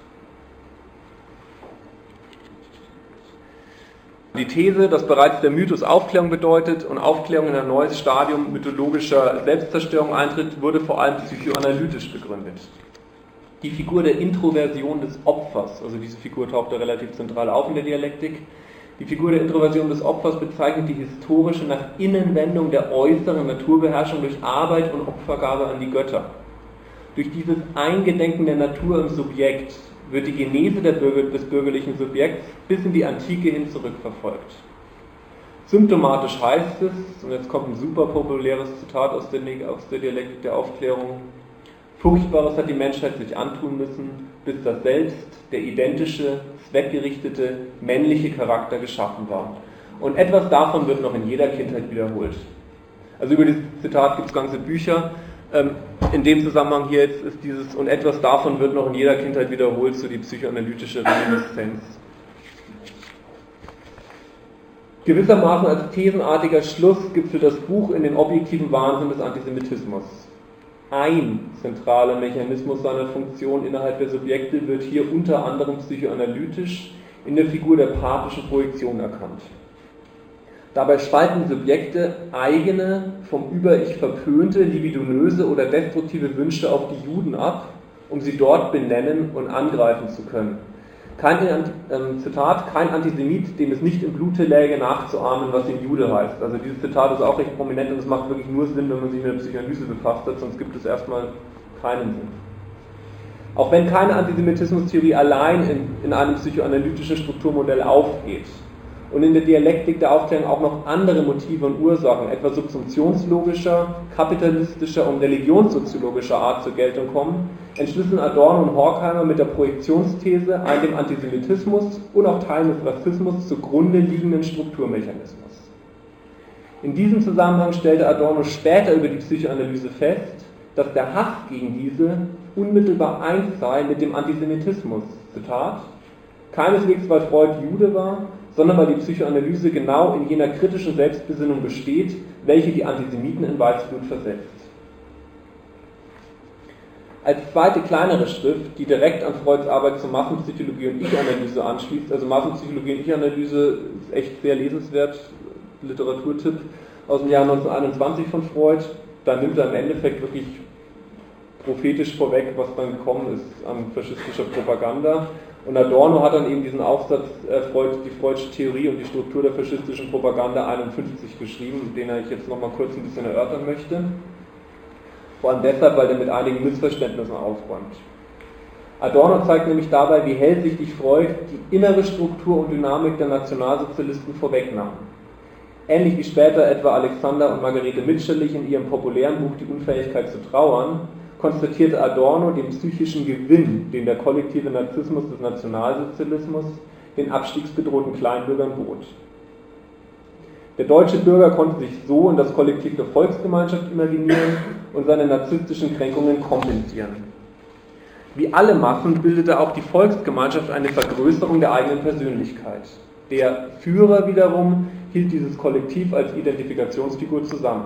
Die These, dass bereits der Mythos Aufklärung bedeutet und Aufklärung in ein neues Stadium mythologischer Selbstzerstörung eintritt, wurde vor allem psychoanalytisch begründet. Die Figur der Introversion des Opfers, also diese Figur taucht da relativ zentral auf in der Dialektik, die Figur der Introversion des Opfers bezeichnet die historische Nach-Innen-Wendung der äußeren Naturbeherrschung durch Arbeit und Opfergabe an die Götter. Durch dieses Eingedenken der Natur im Subjekt wird die Genese des bürgerlichen Subjekts bis in die Antike hin zurückverfolgt. Symptomatisch heißt es, und jetzt kommt ein super populäres Zitat aus der Dialektik der Aufklärung: Furchtbares hat die Menschheit sich antun müssen, bis das Selbst, der identische, zweckgerichtete, männliche Charakter geschaffen war. Und etwas davon wird noch in jeder Kindheit wiederholt. Also über dieses Zitat gibt es ganze Bücher. In dem Zusammenhang hier jetzt ist dieses "und etwas davon wird noch in jeder Kindheit wiederholt" so die psychoanalytische Reminiszenz. Gewissermaßen als thesenartiger Schluss gipfelt das Buch in den objektiven Wahnsinn des Antisemitismus. Ein zentraler Mechanismus seiner Funktion innerhalb der Subjekte wird hier unter anderem psychoanalytisch in der Figur der pathischen Projektion erkannt. Dabei spalten Subjekte eigene, vom Über-Ich verpönte, libidinöse oder destruktive Wünsche auf die Juden ab, um sie dort benennen und angreifen zu können. Zitat, kein Antisemit, dem es nicht im Blute läge, nachzuahmen, was ein Jude heißt. Also dieses Zitat ist auch recht prominent und es macht wirklich nur Sinn, wenn man sich mit der Psychoanalyse befasst hat, sonst gibt es erstmal keinen Sinn. Auch wenn keine Antisemitismustheorie allein in einem psychoanalytischen Strukturmodell aufgeht und in der Dialektik der Aufklärung auch noch andere Motive und Ursachen, etwa subsumptionslogischer, kapitalistischer und religionssoziologischer Art zur Geltung kommen, entschlüsseln Adorno und Horkheimer mit der Projektionsthese einen dem Antisemitismus und auch Teilen des Rassismus zugrunde liegenden Strukturmechanismus. In diesem Zusammenhang stellte Adorno später über die Psychoanalyse fest, dass der Hass gegen diese unmittelbar eins sei mit dem Antisemitismus. Zitat: Keineswegs, weil Freud Jude war, sondern weil die Psychoanalyse genau in jener kritischen Selbstbesinnung besteht, welche die Antisemiten in Weißblut versetzt. Als zweite kleinere Schrift, die direkt an Freuds Arbeit zur Massenpsychologie und Ich-Analyse anschließt, also Massenpsychologie und Ich-Analyse ist echt sehr lesenswert, Literaturtipp aus dem Jahr 1921 von Freud, da nimmt er im Endeffekt wirklich prophetisch vorweg, was dann gekommen ist an faschistischer Propaganda Und Adorno hat dann eben diesen Aufsatz die Freud'sche Theorie und die Struktur der faschistischen Propaganda 51 geschrieben, den ich jetzt nochmal kurz ein bisschen erörtern möchte. Vor allem deshalb, weil der mit einigen Missverständnissen aufräumt. Adorno zeigt nämlich dabei, wie hellsichtig Freud die innere Struktur und Dynamik der Nationalsozialisten vorwegnahm. Ähnlich wie später etwa Alexander und Margarete Mitscherlich in ihrem populären Buch Die Unfähigkeit zu trauern, konstatierte Adorno den psychischen Gewinn, den der kollektive Narzissmus des Nationalsozialismus den abstiegsbedrohten Kleinbürgern bot. Der deutsche Bürger konnte sich so in das Kollektiv der Volksgemeinschaft imaginieren und seine narzisstischen Kränkungen kompensieren. Wie alle Massen bildete auch die Volksgemeinschaft eine Vergrößerung der eigenen Persönlichkeit. Der Führer wiederum hielt dieses Kollektiv als Identifikationsfigur zusammen.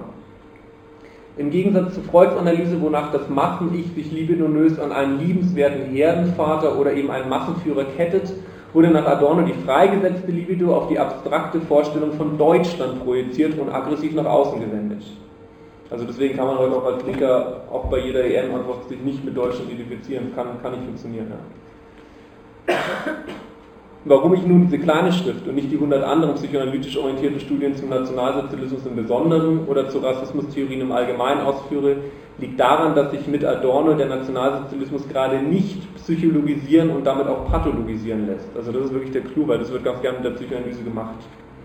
Im Gegensatz zu Freuds Analyse, wonach das Massen-Ich sich libidinös an einen liebenswerten Herdenvater oder eben einen Massenführer kettet, wurde nach Adorno die freigesetzte Libido auf die abstrakte Vorstellung von Deutschland projiziert und aggressiv nach außen gewendet. Also deswegen kann man heute auch als Linker auch bei jeder EM einfach sich nicht mit Deutschland identifizieren, kann nicht funktionieren. Ja. Warum ich nun diese kleine Schrift und nicht die 100 anderen psychoanalytisch orientierten Studien zum Nationalsozialismus im Besonderen oder zu Rassismustheorien im Allgemeinen ausführe, liegt daran, dass sich mit Adorno der Nationalsozialismus gerade nicht psychologisieren und damit auch pathologisieren lässt. Also das ist wirklich der Clou, weil das wird ganz gerne mit der Psychoanalyse gemacht.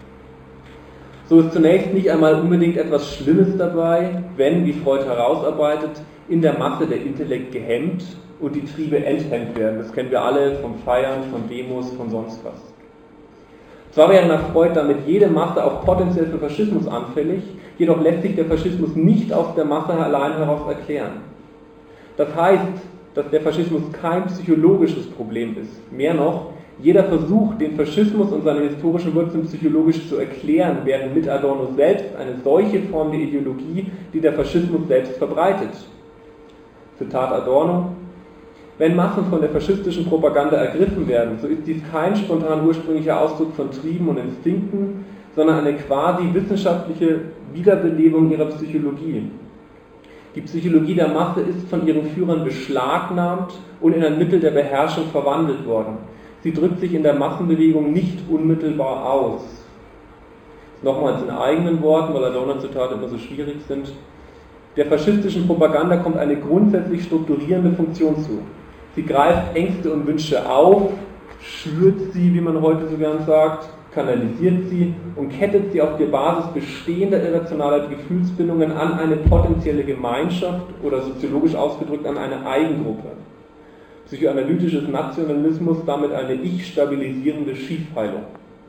So ist zunächst nicht einmal unbedingt etwas Schlimmes dabei, wenn, wie Freud herausarbeitet, in der Masse der Intellekt gehemmt und die Triebe enthemmt werden. Das kennen wir alle vom Feiern, von Demos, von sonst was. Zwar wäre nach Freud damit jede Masse auch potenziell für Faschismus anfällig, jedoch lässt sich der Faschismus nicht aus der Masse allein heraus erklären. Das heißt, dass der Faschismus kein psychologisches Problem ist. Mehr noch, jeder Versuch, den Faschismus und seine historischen Wurzeln psychologisch zu erklären, wäre mit Adorno selbst eine solche Form der Ideologie, die der Faschismus selbst verbreitet. Zitat Adorno: Wenn Massen von der faschistischen Propaganda ergriffen werden, so ist dies kein spontan ursprünglicher Ausdruck von Trieben und Instinkten, sondern eine quasi wissenschaftliche Wiederbelebung ihrer Psychologie. Die Psychologie der Masse ist von ihren Führern beschlagnahmt und in ein Mittel der Beherrschung verwandelt worden. Sie drückt sich in der Massenbewegung nicht unmittelbar aus. Nochmals in eigenen Worten, weil Adorno-Zitate immer so schwierig sind: Der faschistischen Propaganda kommt eine grundsätzlich strukturierende Funktion zu. Sie greift Ängste und Wünsche auf, schürt sie, wie man heute so gern sagt, kanalisiert sie und kettet sie auf der Basis bestehender irrationaler Gefühlsbindungen an eine potenzielle Gemeinschaft oder soziologisch ausgedrückt an eine Eigengruppe. Psychoanalytisches Nationalismus, damit eine ich-stabilisierende Schiefheilung.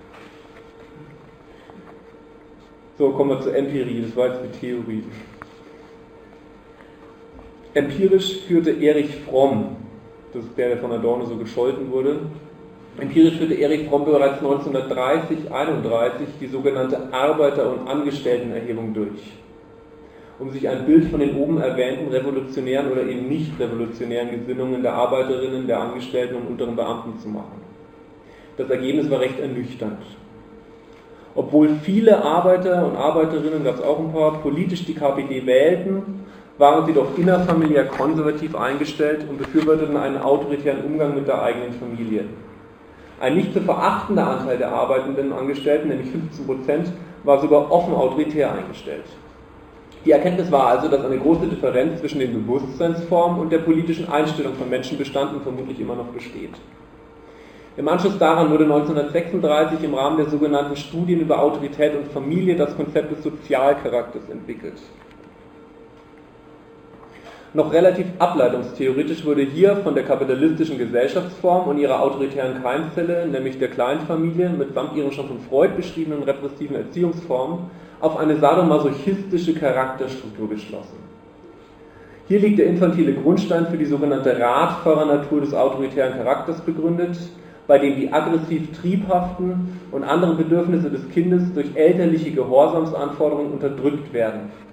So, kommen wir zur Empirie, das war jetzt die Theorie. Empirisch führte Erich Fromm, das ist der von Adorno so gescholten wurde, empirisch führte Erich Fromm bereits 1930-31 die sogenannte Arbeiter- und Angestelltenerhebung durch, um sich ein Bild von den oben erwähnten revolutionären oder eben nicht revolutionären Gesinnungen der Arbeiterinnen, der Angestellten und unteren Beamten zu machen. Das Ergebnis war recht ernüchternd. Obwohl viele Arbeiter und Arbeiterinnen, gab es auch ein paar, politisch die KPD wählten, waren sie doch innerfamiliär konservativ eingestellt und befürworteten einen autoritären Umgang mit der eigenen Familie. Ein nicht zu verachtender Anteil der arbeitenden Angestellten, nämlich 15%, war sogar offen autoritär eingestellt. Die Erkenntnis war also, dass eine große Differenz zwischen den Bewusstseinsformen und der politischen Einstellung von Menschen bestand und vermutlich immer noch besteht. Im Anschluss daran wurde 1936 im Rahmen der sogenannten Studien über Autorität und Familie das Konzept des Sozialcharakters entwickelt. Noch relativ ableitungstheoretisch wurde hier von der kapitalistischen Gesellschaftsform und ihrer autoritären Keimzelle, nämlich der Kleinfamilie, mitsamt ihren schon von Freud beschriebenen repressiven Erziehungsformen, auf eine sadomasochistische Charakterstruktur geschlossen. Hier liegt der infantile Grundstein für die sogenannte Radfahrernatur des autoritären Charakters begründet, bei dem die aggressiv triebhaften und anderen Bedürfnisse des Kindes durch elterliche Gehorsamsanforderungen unterdrückt werden.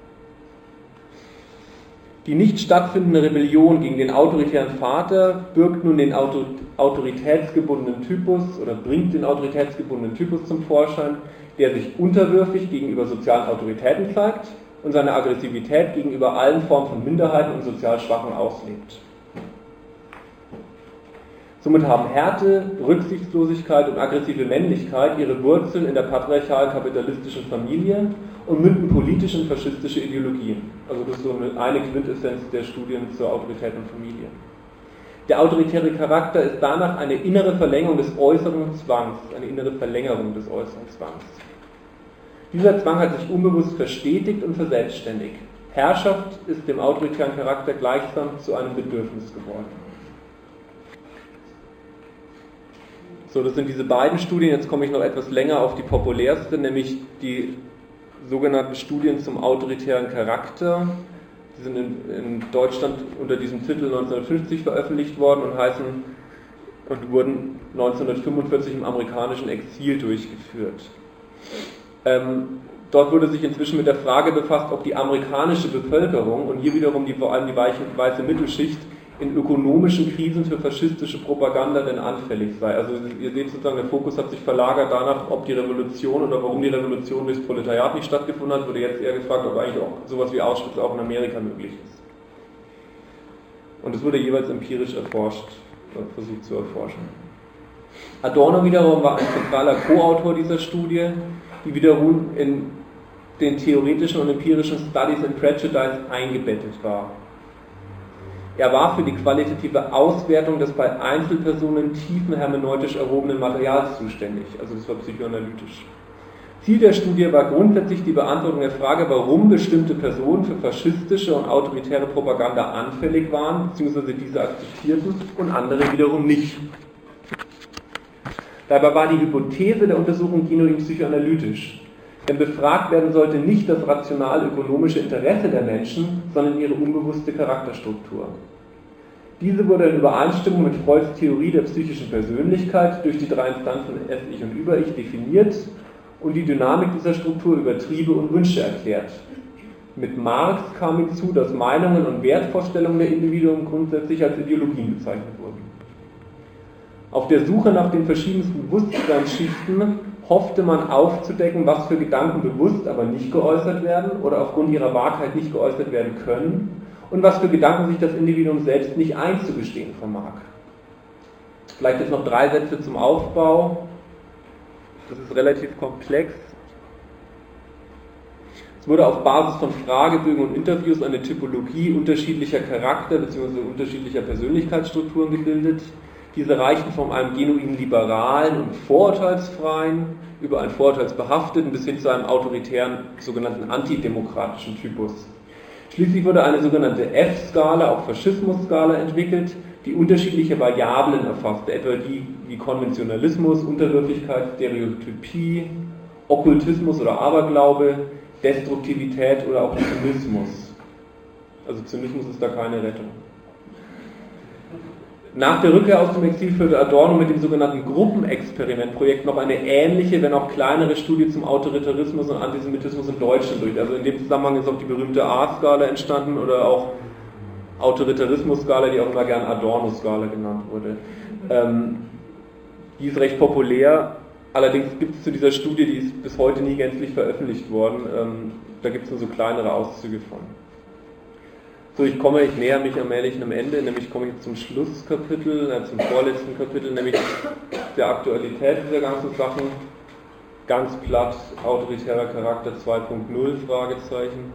Die nicht stattfindende Rebellion gegen den autoritären Vater birgt nun den autoritätsgebundenen Typus oder bringt den autoritätsgebundenen Typus zum Vorschein, der sich unterwürfig gegenüber sozialen Autoritäten zeigt und seine Aggressivität gegenüber allen Formen von Minderheiten und sozial Schwachen auslebt. Somit haben Härte, Rücksichtslosigkeit und aggressive Männlichkeit ihre Wurzeln in der patriarchal-kapitalistischen Familie und münden politisch in faschistische Ideologien. Also das ist so eine Quintessenz der Studien zur Autorität und Familie. Der autoritäre Charakter ist danach eine innere Verlängerung des äußeren Zwangs, eine innere Verlängerung des äußeren Zwangs. Dieser Zwang hat sich unbewusst verstetigt und verselbstständigt. Herrschaft ist dem autoritären Charakter gleichsam zu einem Bedürfnis geworden. So, das sind diese beiden Studien. Jetzt komme ich noch etwas länger auf die populärste, nämlich die sogenannten Studien zum autoritären Charakter. Die sind in Deutschland unter diesem Titel 1950 veröffentlicht worden und wurden 1945 im amerikanischen Exil durchgeführt. Dort wurde sich inzwischen mit der Frage befasst, ob die amerikanische Bevölkerung und hier wiederum vor allem die weiße Mittelschicht in ökonomischen Krisen für faschistische Propaganda denn anfällig sei. Also ihr seht sozusagen, der Fokus hat sich verlagert danach, ob die Revolution oder warum die Revolution durchs Proletariat nicht stattgefunden hat, wurde jetzt eher gefragt, ob eigentlich auch sowas wie Auschwitz auch in Amerika möglich ist. Und es wurde jeweils empirisch erforscht, versucht zu erforschen. Adorno wiederum war ein zentraler Co-Autor dieser Studie, die wiederum in den theoretischen und empirischen Studies in Prejudice eingebettet war. Er war für die qualitative Auswertung des bei Einzelpersonen tiefen hermeneutisch erhobenen Materials zuständig, also das war psychoanalytisch. Ziel der Studie war grundsätzlich die Beantwortung der Frage, warum bestimmte Personen für faschistische und autoritäre Propaganda anfällig waren, bzw. diese akzeptierten und andere wiederum nicht. Dabei war die Hypothese der Untersuchung genuin psychoanalytisch, denn befragt werden sollte nicht das rational-ökonomische Interesse der Menschen, sondern ihre unbewusste Charakterstruktur. Diese wurde in Übereinstimmung mit Freuds Theorie der psychischen Persönlichkeit durch die drei Instanzen Es-Ich und Über-Ich definiert und die Dynamik dieser Struktur über Triebe und Wünsche erklärt. Mit Marx kam hinzu, dass Meinungen und Wertvorstellungen der Individuen grundsätzlich als Ideologien bezeichnet wurden. Auf der Suche nach den verschiedensten Bewusstseinsschichten hoffte man aufzudecken, was für Gedanken bewusst, aber nicht geäußert werden oder aufgrund ihrer Wahrheit nicht geäußert werden können und was für Gedanken sich das Individuum selbst nicht einzugestehen vermag. Vielleicht jetzt noch 3 Sätze zum Aufbau. Das ist relativ komplex. Es wurde auf Basis von Fragebögen und Interviews eine Typologie unterschiedlicher Charakter bzw. unterschiedlicher Persönlichkeitsstrukturen gebildet. Diese reichten von einem genuin liberalen und vorurteilsfreien über einen vorurteilsbehafteten bis hin zu einem autoritären, sogenannten antidemokratischen Typus. Schließlich wurde eine sogenannte F-Skala, auch Faschismus-Skala, entwickelt, die unterschiedliche Variablen erfasste, etwa die wie Konventionalismus, Unterwürfigkeit, Stereotypie, Okkultismus oder Aberglaube, Destruktivität oder auch Zynismus. Also Zynismus ist da keine Rettung. Nach der Rückkehr aus dem Exil führte Adorno mit dem sogenannten Gruppenexperimentprojekt noch eine ähnliche, wenn auch kleinere Studie zum Autoritarismus und Antisemitismus in Deutschland durch. Also in dem Zusammenhang ist auch die berühmte A-Skala entstanden oder auch Autoritarismus-Skala, die auch immer gern Adorno-Skala genannt wurde. Die ist recht populär, allerdings gibt es zu dieser Studie, die ist bis heute nie gänzlich veröffentlicht worden, da gibt es nur so kleinere Auszüge von. So, ich näher mich allmählich einem Ende, nämlich komme ich zum Schlusskapitel, zum vorletzten Kapitel, nämlich der Aktualität dieser ganzen Sachen. Ganz platt, autoritärer Charakter 2.0, Fragezeichen.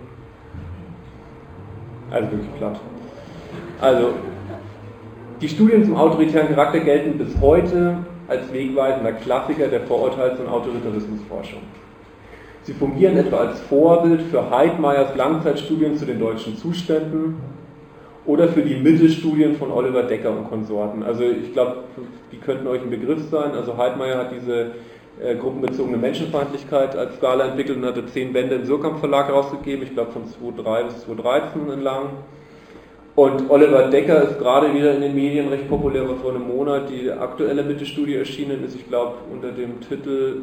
Also wirklich platt. Also, die Studien zum autoritären Charakter gelten bis heute als wegweisender Klassiker der Vorurteils- und Autoritarismusforschung. Sie fungieren etwa als Vorbild für Heidmeyers Langzeitstudien zu den deutschen Zuständen oder für die Mittelstudien von Oliver Decker und Konsorten. Also ich glaube, die könnten euch ein Begriff sein. Also Heidmeyer hat diese gruppenbezogene Menschenfeindlichkeit als Skala entwickelt und hatte 10 Bände im Surkamp Verlag rausgegeben, ich glaube von 2003 bis 2013 entlang. Und Oliver Decker ist gerade wieder in den Medien recht populär, war vor einem Monat die aktuelle Mittelstudie erschienen ist, ich glaube unter dem Titel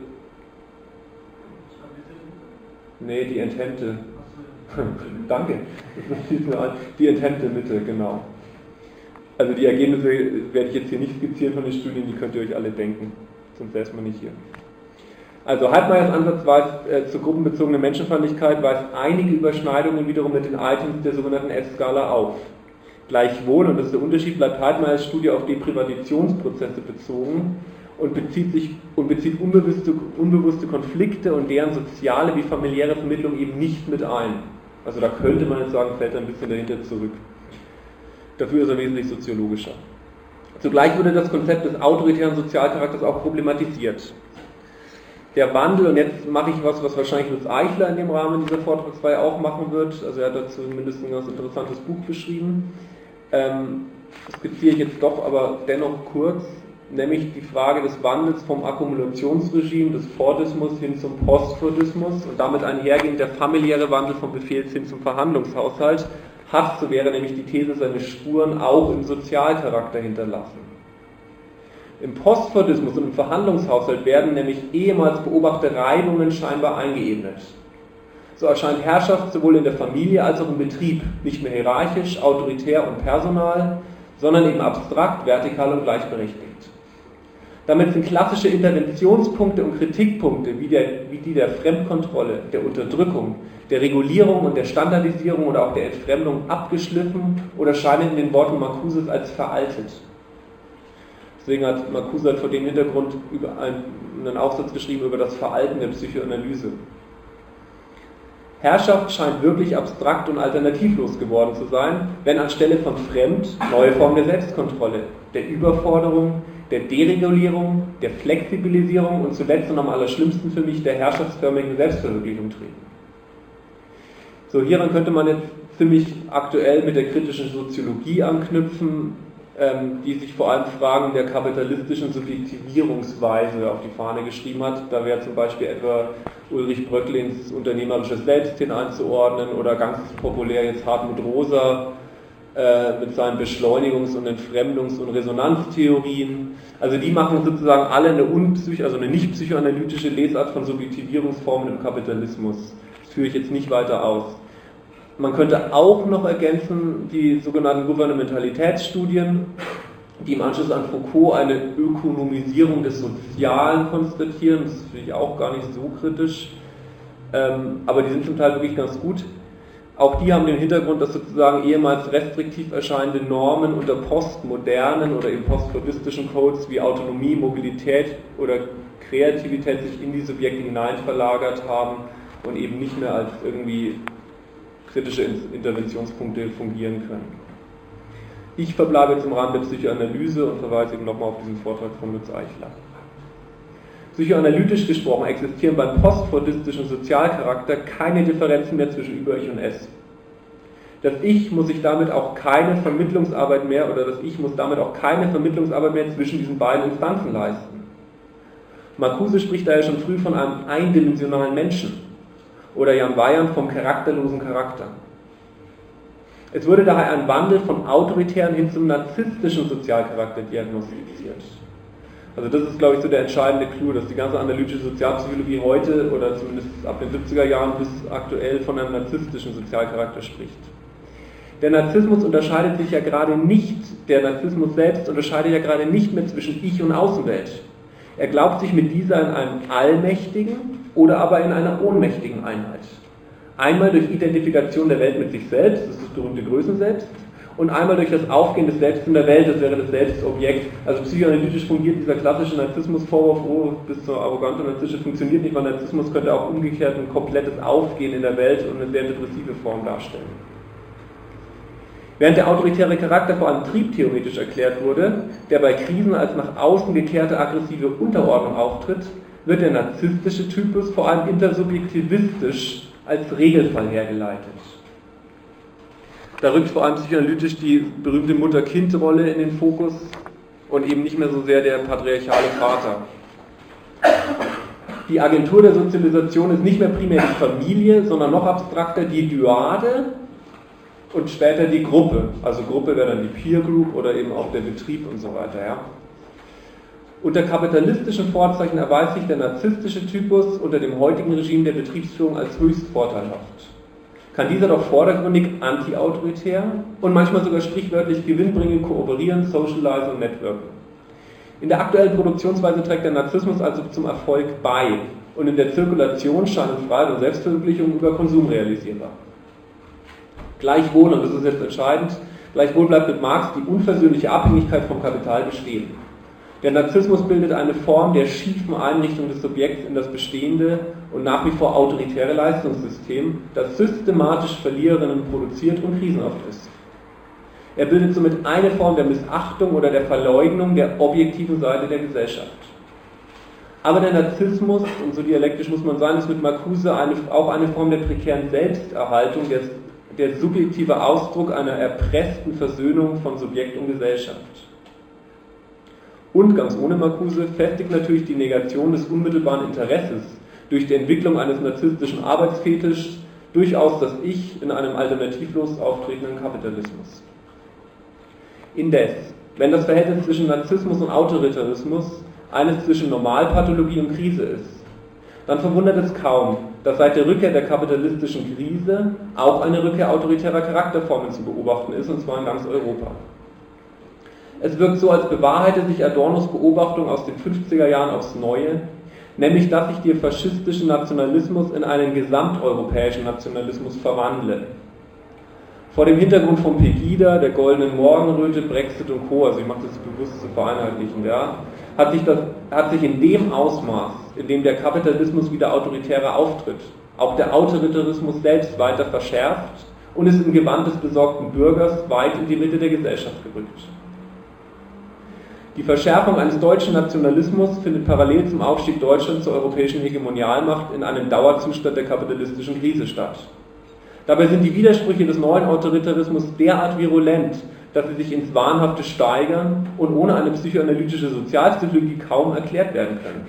die Enthemmte. Danke. Die enthemmte Mitte, genau. Also die Ergebnisse werde ich jetzt hier nicht skizzieren von den Studien, die könnt ihr euch alle denken. Sonst wäre es mal nicht hier. Also Heidmeyers Ansatz zur gruppenbezogenen Menschenfeindlichkeit weist einige Überschneidungen wiederum mit den Items der sogenannten F-Skala auf. Gleichwohl, und das ist der Unterschied, bleibt Heidmeyers Studie auf Deprivatisierungsprozesse bezogen und bezieht unbewusste Konflikte und deren soziale wie familiäre Vermittlung eben nicht mit ein. Also da könnte man jetzt sagen, fällt er ein bisschen dahinter zurück. Dafür ist er wesentlich soziologischer. Zugleich wurde das Konzept des autoritären Sozialcharakters auch problematisiert. Der Wandel, und jetzt mache ich was wahrscheinlich Lutz Eichler in dem Rahmen dieser Vortragsreihe auch machen wird, also er hat dazu mindestens ein ganz interessantes Buch beschrieben, das skizziere ich jetzt doch aber dennoch kurz, nämlich die Frage des Wandels vom Akkumulationsregime des Fordismus hin zum Postfordismus und damit einhergehend der familiäre Wandel vom Befehls hin zum Verhandlungshaushalt hat, so wäre nämlich die These, seine Spuren auch im Sozialcharakter hinterlassen. Im Postfordismus und im Verhandlungshaushalt werden nämlich ehemals beobachtete Reibungen scheinbar eingeebnet. So erscheint Herrschaft sowohl in der Familie als auch im Betrieb nicht mehr hierarchisch, autoritär und personal, sondern eben abstrakt, vertikal und gleichberechtigt. Damit sind klassische Interventionspunkte und Kritikpunkte wie die der Fremdkontrolle, der Unterdrückung, der Regulierung und der Standardisierung oder auch der Entfremdung abgeschliffen oder scheinen in den Worten Marcuses als veraltet. Deswegen hat Marcuse vor dem Hintergrund einen Aufsatz geschrieben über das Veralten der Psychoanalyse. Herrschaft scheint wirklich abstrakt und alternativlos geworden zu sein, wenn anstelle von Fremd neue Formen der Selbstkontrolle, der Überforderung, der Deregulierung, der Flexibilisierung und zuletzt und am allerschlimmsten für mich der herrschaftsförmigen Selbstverwirklichung treten. So, hieran könnte man jetzt ziemlich aktuell mit der kritischen Soziologie anknüpfen, die sich vor allem Fragen der kapitalistischen Subjektivierungsweise auf die Fahne geschrieben hat. Da wäre zum Beispiel etwa Ulrich Bröcklins unternehmerisches Selbst einzuordnen oder ganz populär jetzt Hartmut Rosa mit seinen Beschleunigungs- und Entfremdungs- und Resonanztheorien. Also die machen sozusagen alle eine nicht psychoanalytische Lesart von Subjektivierungsformen im Kapitalismus. Das führe ich jetzt nicht weiter aus. Man könnte auch noch ergänzen die sogenannten Gouvernementalitätsstudien, die im Anschluss an Foucault eine Ökonomisierung des Sozialen konstatieren. Das finde ich auch gar nicht so kritisch, aber die sind zum Teil wirklich ganz gut. Auch die haben den Hintergrund, dass sozusagen ehemals restriktiv erscheinende Normen unter postmodernen oder eben postfordistischen Codes wie Autonomie, Mobilität oder Kreativität sich in die Subjekte hinein verlagert haben und eben nicht mehr als irgendwie kritische Interventionspunkte fungieren können. Ich verbleibe jetzt im Rahmen der Psychoanalyse und verweise eben nochmal auf diesen Vortrag von Lutz Eichler. Psychoanalytisch gesprochen existieren beim postfordistischen Sozialcharakter keine Differenzen mehr zwischen Über-Ich und Es. Das Ich muss sich damit auch keine Vermittlungsarbeit mehr zwischen diesen beiden Instanzen leisten. Marcuse spricht daher schon früh von einem eindimensionalen Menschen oder Jan Weyand vom charakterlosen Charakter. Es wurde daher ein Wandel vom autoritären hin zum narzisstischen Sozialcharakter diagnostiziert. Also das ist, glaube ich, so der entscheidende Clou, dass die ganze analytische Sozialpsychologie heute oder zumindest ab den 70er Jahren bis aktuell von einem narzisstischen Sozialcharakter spricht. Der Narzissmus selbst unterscheidet ja gerade nicht mehr zwischen Ich und Außenwelt. Er glaubt sich mit dieser in einem allmächtigen oder aber in einer ohnmächtigen Einheit. Einmal durch Identifikation der Welt mit sich selbst, das ist das berühmte Größenselbst, und einmal durch das Aufgehen des Selbst in der Welt, das wäre das Selbstobjekt. Also psychoanalytisch fungiert dieser klassische Narzissmus-Vorwurf, bis zur arrogante Narzissche funktioniert nicht, weil Narzissmus könnte auch umgekehrt ein komplettes Aufgehen in der Welt und eine sehr depressive Form darstellen. Während der autoritäre Charakter vor allem triebtheoretisch erklärt wurde, der bei Krisen als nach außen gekehrte aggressive Unterordnung auftritt, wird der narzisstische Typus vor allem intersubjektivistisch als Regelfall hergeleitet. Da rückt vor allem psychoanalytisch die berühmte Mutter-Kind-Rolle in den Fokus und eben nicht mehr so sehr der patriarchale Vater. Die Agentur der Sozialisation ist nicht mehr primär die Familie, sondern noch abstrakter die Dyade und später die Gruppe. Also Gruppe wäre dann die Peer Group oder eben auch der Betrieb und so weiter. Ja. Unter kapitalistischen Vorzeichen erweist sich der narzisstische Typus unter dem heutigen Regime der Betriebsführung als höchst vorteilhaft. Kann dieser doch vordergründig anti-autoritär und manchmal sogar sprichwörtlich gewinnbringend kooperieren, socializen und networken. In der aktuellen Produktionsweise trägt der Narzissmus also zum Erfolg bei und in der Zirkulation scheinen Freiheit und Selbstverwirklichung über Konsum realisierbar. Gleichwohl, und das ist jetzt entscheidend, Gleichwohl bleibt mit Marx die unversöhnliche Abhängigkeit vom Kapital bestehen. Der Narzissmus bildet eine Form der schiefen Einrichtung des Subjekts in das bestehende und nach wie vor autoritäre Leistungssystem, das systematisch Verliererinnen produziert und krisenhaft ist. Er bildet somit eine Form der Missachtung oder der Verleugnung der objektiven Seite der Gesellschaft. Aber der Narzissmus, und so dialektisch muss man sein, ist mit Marcuse auch eine Form der prekären Selbsterhaltung, der subjektive Ausdruck einer erpressten Versöhnung von Subjekt und Gesellschaft. Und ganz ohne Marcuse festigt natürlich die Negation des unmittelbaren Interesses durch die Entwicklung eines narzisstischen Arbeitsfetischs durchaus das Ich in einem alternativlos auftretenden Kapitalismus. Indes, wenn das Verhältnis zwischen Narzissmus und Autoritarismus eines zwischen Normalpathologie und Krise ist, dann verwundert es kaum, dass seit der Rückkehr der kapitalistischen Krise auch eine Rückkehr autoritärer Charakterformen zu beobachten ist, und zwar in ganz Europa. Es wirkt so, als bewahrheite sich Adornos Beobachtung aus den 50er Jahren aufs Neue, nämlich dass sich der faschistische Nationalismus in einen gesamteuropäischen Nationalismus verwandle. Vor dem Hintergrund von Pegida, der goldenen Morgenröte, Brexit und Co., also ich mache das bewusst zu vereinheitlichen, ja, hat sich in dem Ausmaß, in dem der Kapitalismus wieder autoritärer auftritt, auch der Autoritarismus selbst weiter verschärft und ist im Gewand des besorgten Bürgers weit in die Mitte der Gesellschaft gerückt. Die Verschärfung eines deutschen Nationalismus findet parallel zum Aufstieg Deutschlands zur europäischen Hegemonialmacht in einem Dauerzustand der kapitalistischen Krise statt. Dabei sind die Widersprüche des neuen Autoritarismus derart virulent, dass sie sich ins Wahnhafte steigern und ohne eine psychoanalytische Sozialpsychologie kaum erklärt werden können.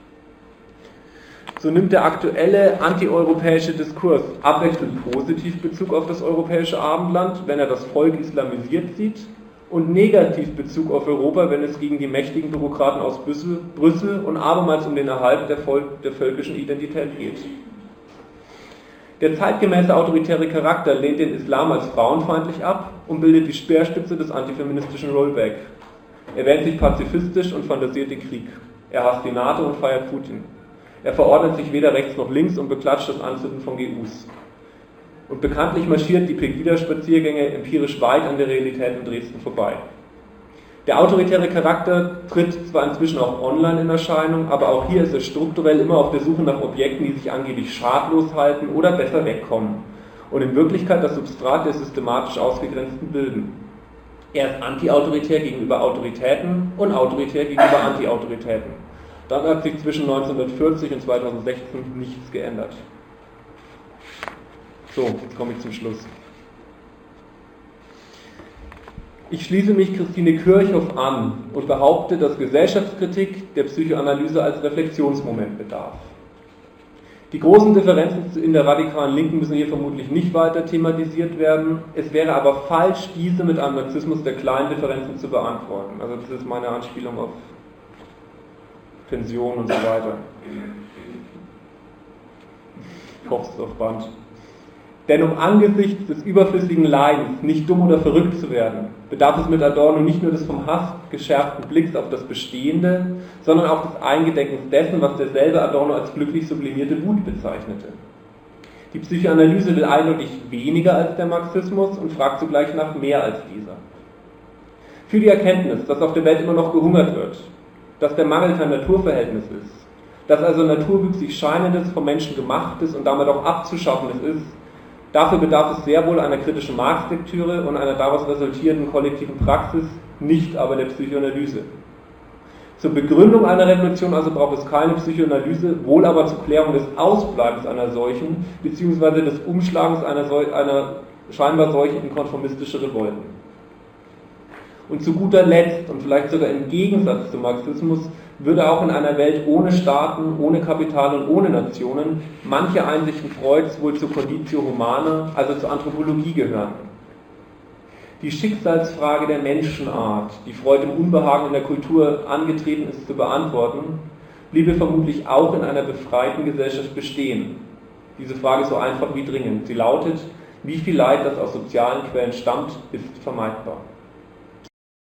So nimmt der aktuelle antieuropäische Diskurs abwechselnd positiv Bezug auf das europäische Abendland, wenn er das Volk islamisiert sieht, und negativ Bezug auf Europa, wenn es gegen die mächtigen Bürokraten aus Brüssel und abermals um den Erhalt der völkischen Identität geht. Der zeitgemäße autoritäre Charakter lehnt den Islam als frauenfeindlich ab und bildet die Speerspitze des antifeministischen Rollback. Er wähnt sich pazifistisch und fantasiert den Krieg. Er hasst die NATO und feiert Putin. Er verordnet sich weder rechts noch links und beklatscht das Anzünden von GUs. Und bekanntlich marschiert die Pegida-Spaziergänge empirisch weit an der Realität in Dresden vorbei. Der autoritäre Charakter tritt zwar inzwischen auch online in Erscheinung, aber auch hier ist er strukturell immer auf der Suche nach Objekten, die sich angeblich schadlos halten oder besser wegkommen und in Wirklichkeit das Substrat der systematisch Ausgegrenzten bilden. Er ist antiautoritär gegenüber Autoritäten und autoritär gegenüber Antiautoritäten. Dann hat sich zwischen 1940 und 2016 nichts geändert. So, jetzt komme ich zum Schluss. Ich schließe mich Christine Kirchhoff an und behaupte, dass Gesellschaftskritik der Psychoanalyse als Reflexionsmoment bedarf. Die großen Differenzen in der radikalen Linken müssen hier vermutlich nicht weiter thematisiert werden. Es wäre aber falsch, diese mit einem Narzissmus der kleinen Differenzen zu beantworten. Also das ist meine Anspielung auf Pension und so weiter. Ich hoffe, es ist auf Band. Denn um angesichts des überflüssigen Leidens nicht dumm oder verrückt zu werden, bedarf es mit Adorno nicht nur des vom Hass geschärften Blicks auf das Bestehende, sondern auch des Eingedeckens dessen, was derselbe Adorno als glücklich sublimierte Wut bezeichnete. Die Psychoanalyse will eindeutig weniger als der Marxismus und fragt zugleich nach mehr als dieser. Für die Erkenntnis, dass auf der Welt immer noch gehungert wird, dass der Mangel kein Naturverhältnis ist, dass also naturwüchsig Scheinendes vom Menschen gemachtes und damit auch abzuschaffendes ist, dafür bedarf es sehr wohl einer kritischen Marx-Lektüre und einer daraus resultierenden kollektiven Praxis, nicht aber der Psychoanalyse. Zur Begründung einer Revolution also braucht es keine Psychoanalyse, wohl aber zur Klärung des Ausbleibens einer solchen, beziehungsweise des Umschlagens einer scheinbar solchen in konformistische Revolten. Und zu guter Letzt, und vielleicht sogar im Gegensatz zum Marxismus, würde auch in einer Welt ohne Staaten, ohne Kapital und ohne Nationen manche Einsichten Freuds wohl zur Conditio Humana, also zur Anthropologie gehören. Die Schicksalsfrage der Menschenart, die Freud im Unbehagen in der Kultur angetreten ist zu beantworten, bliebe vermutlich auch in einer befreiten Gesellschaft bestehen. Diese Frage ist so einfach wie dringend. Sie lautet, wie viel Leid, das aus sozialen Quellen stammt, ist vermeidbar.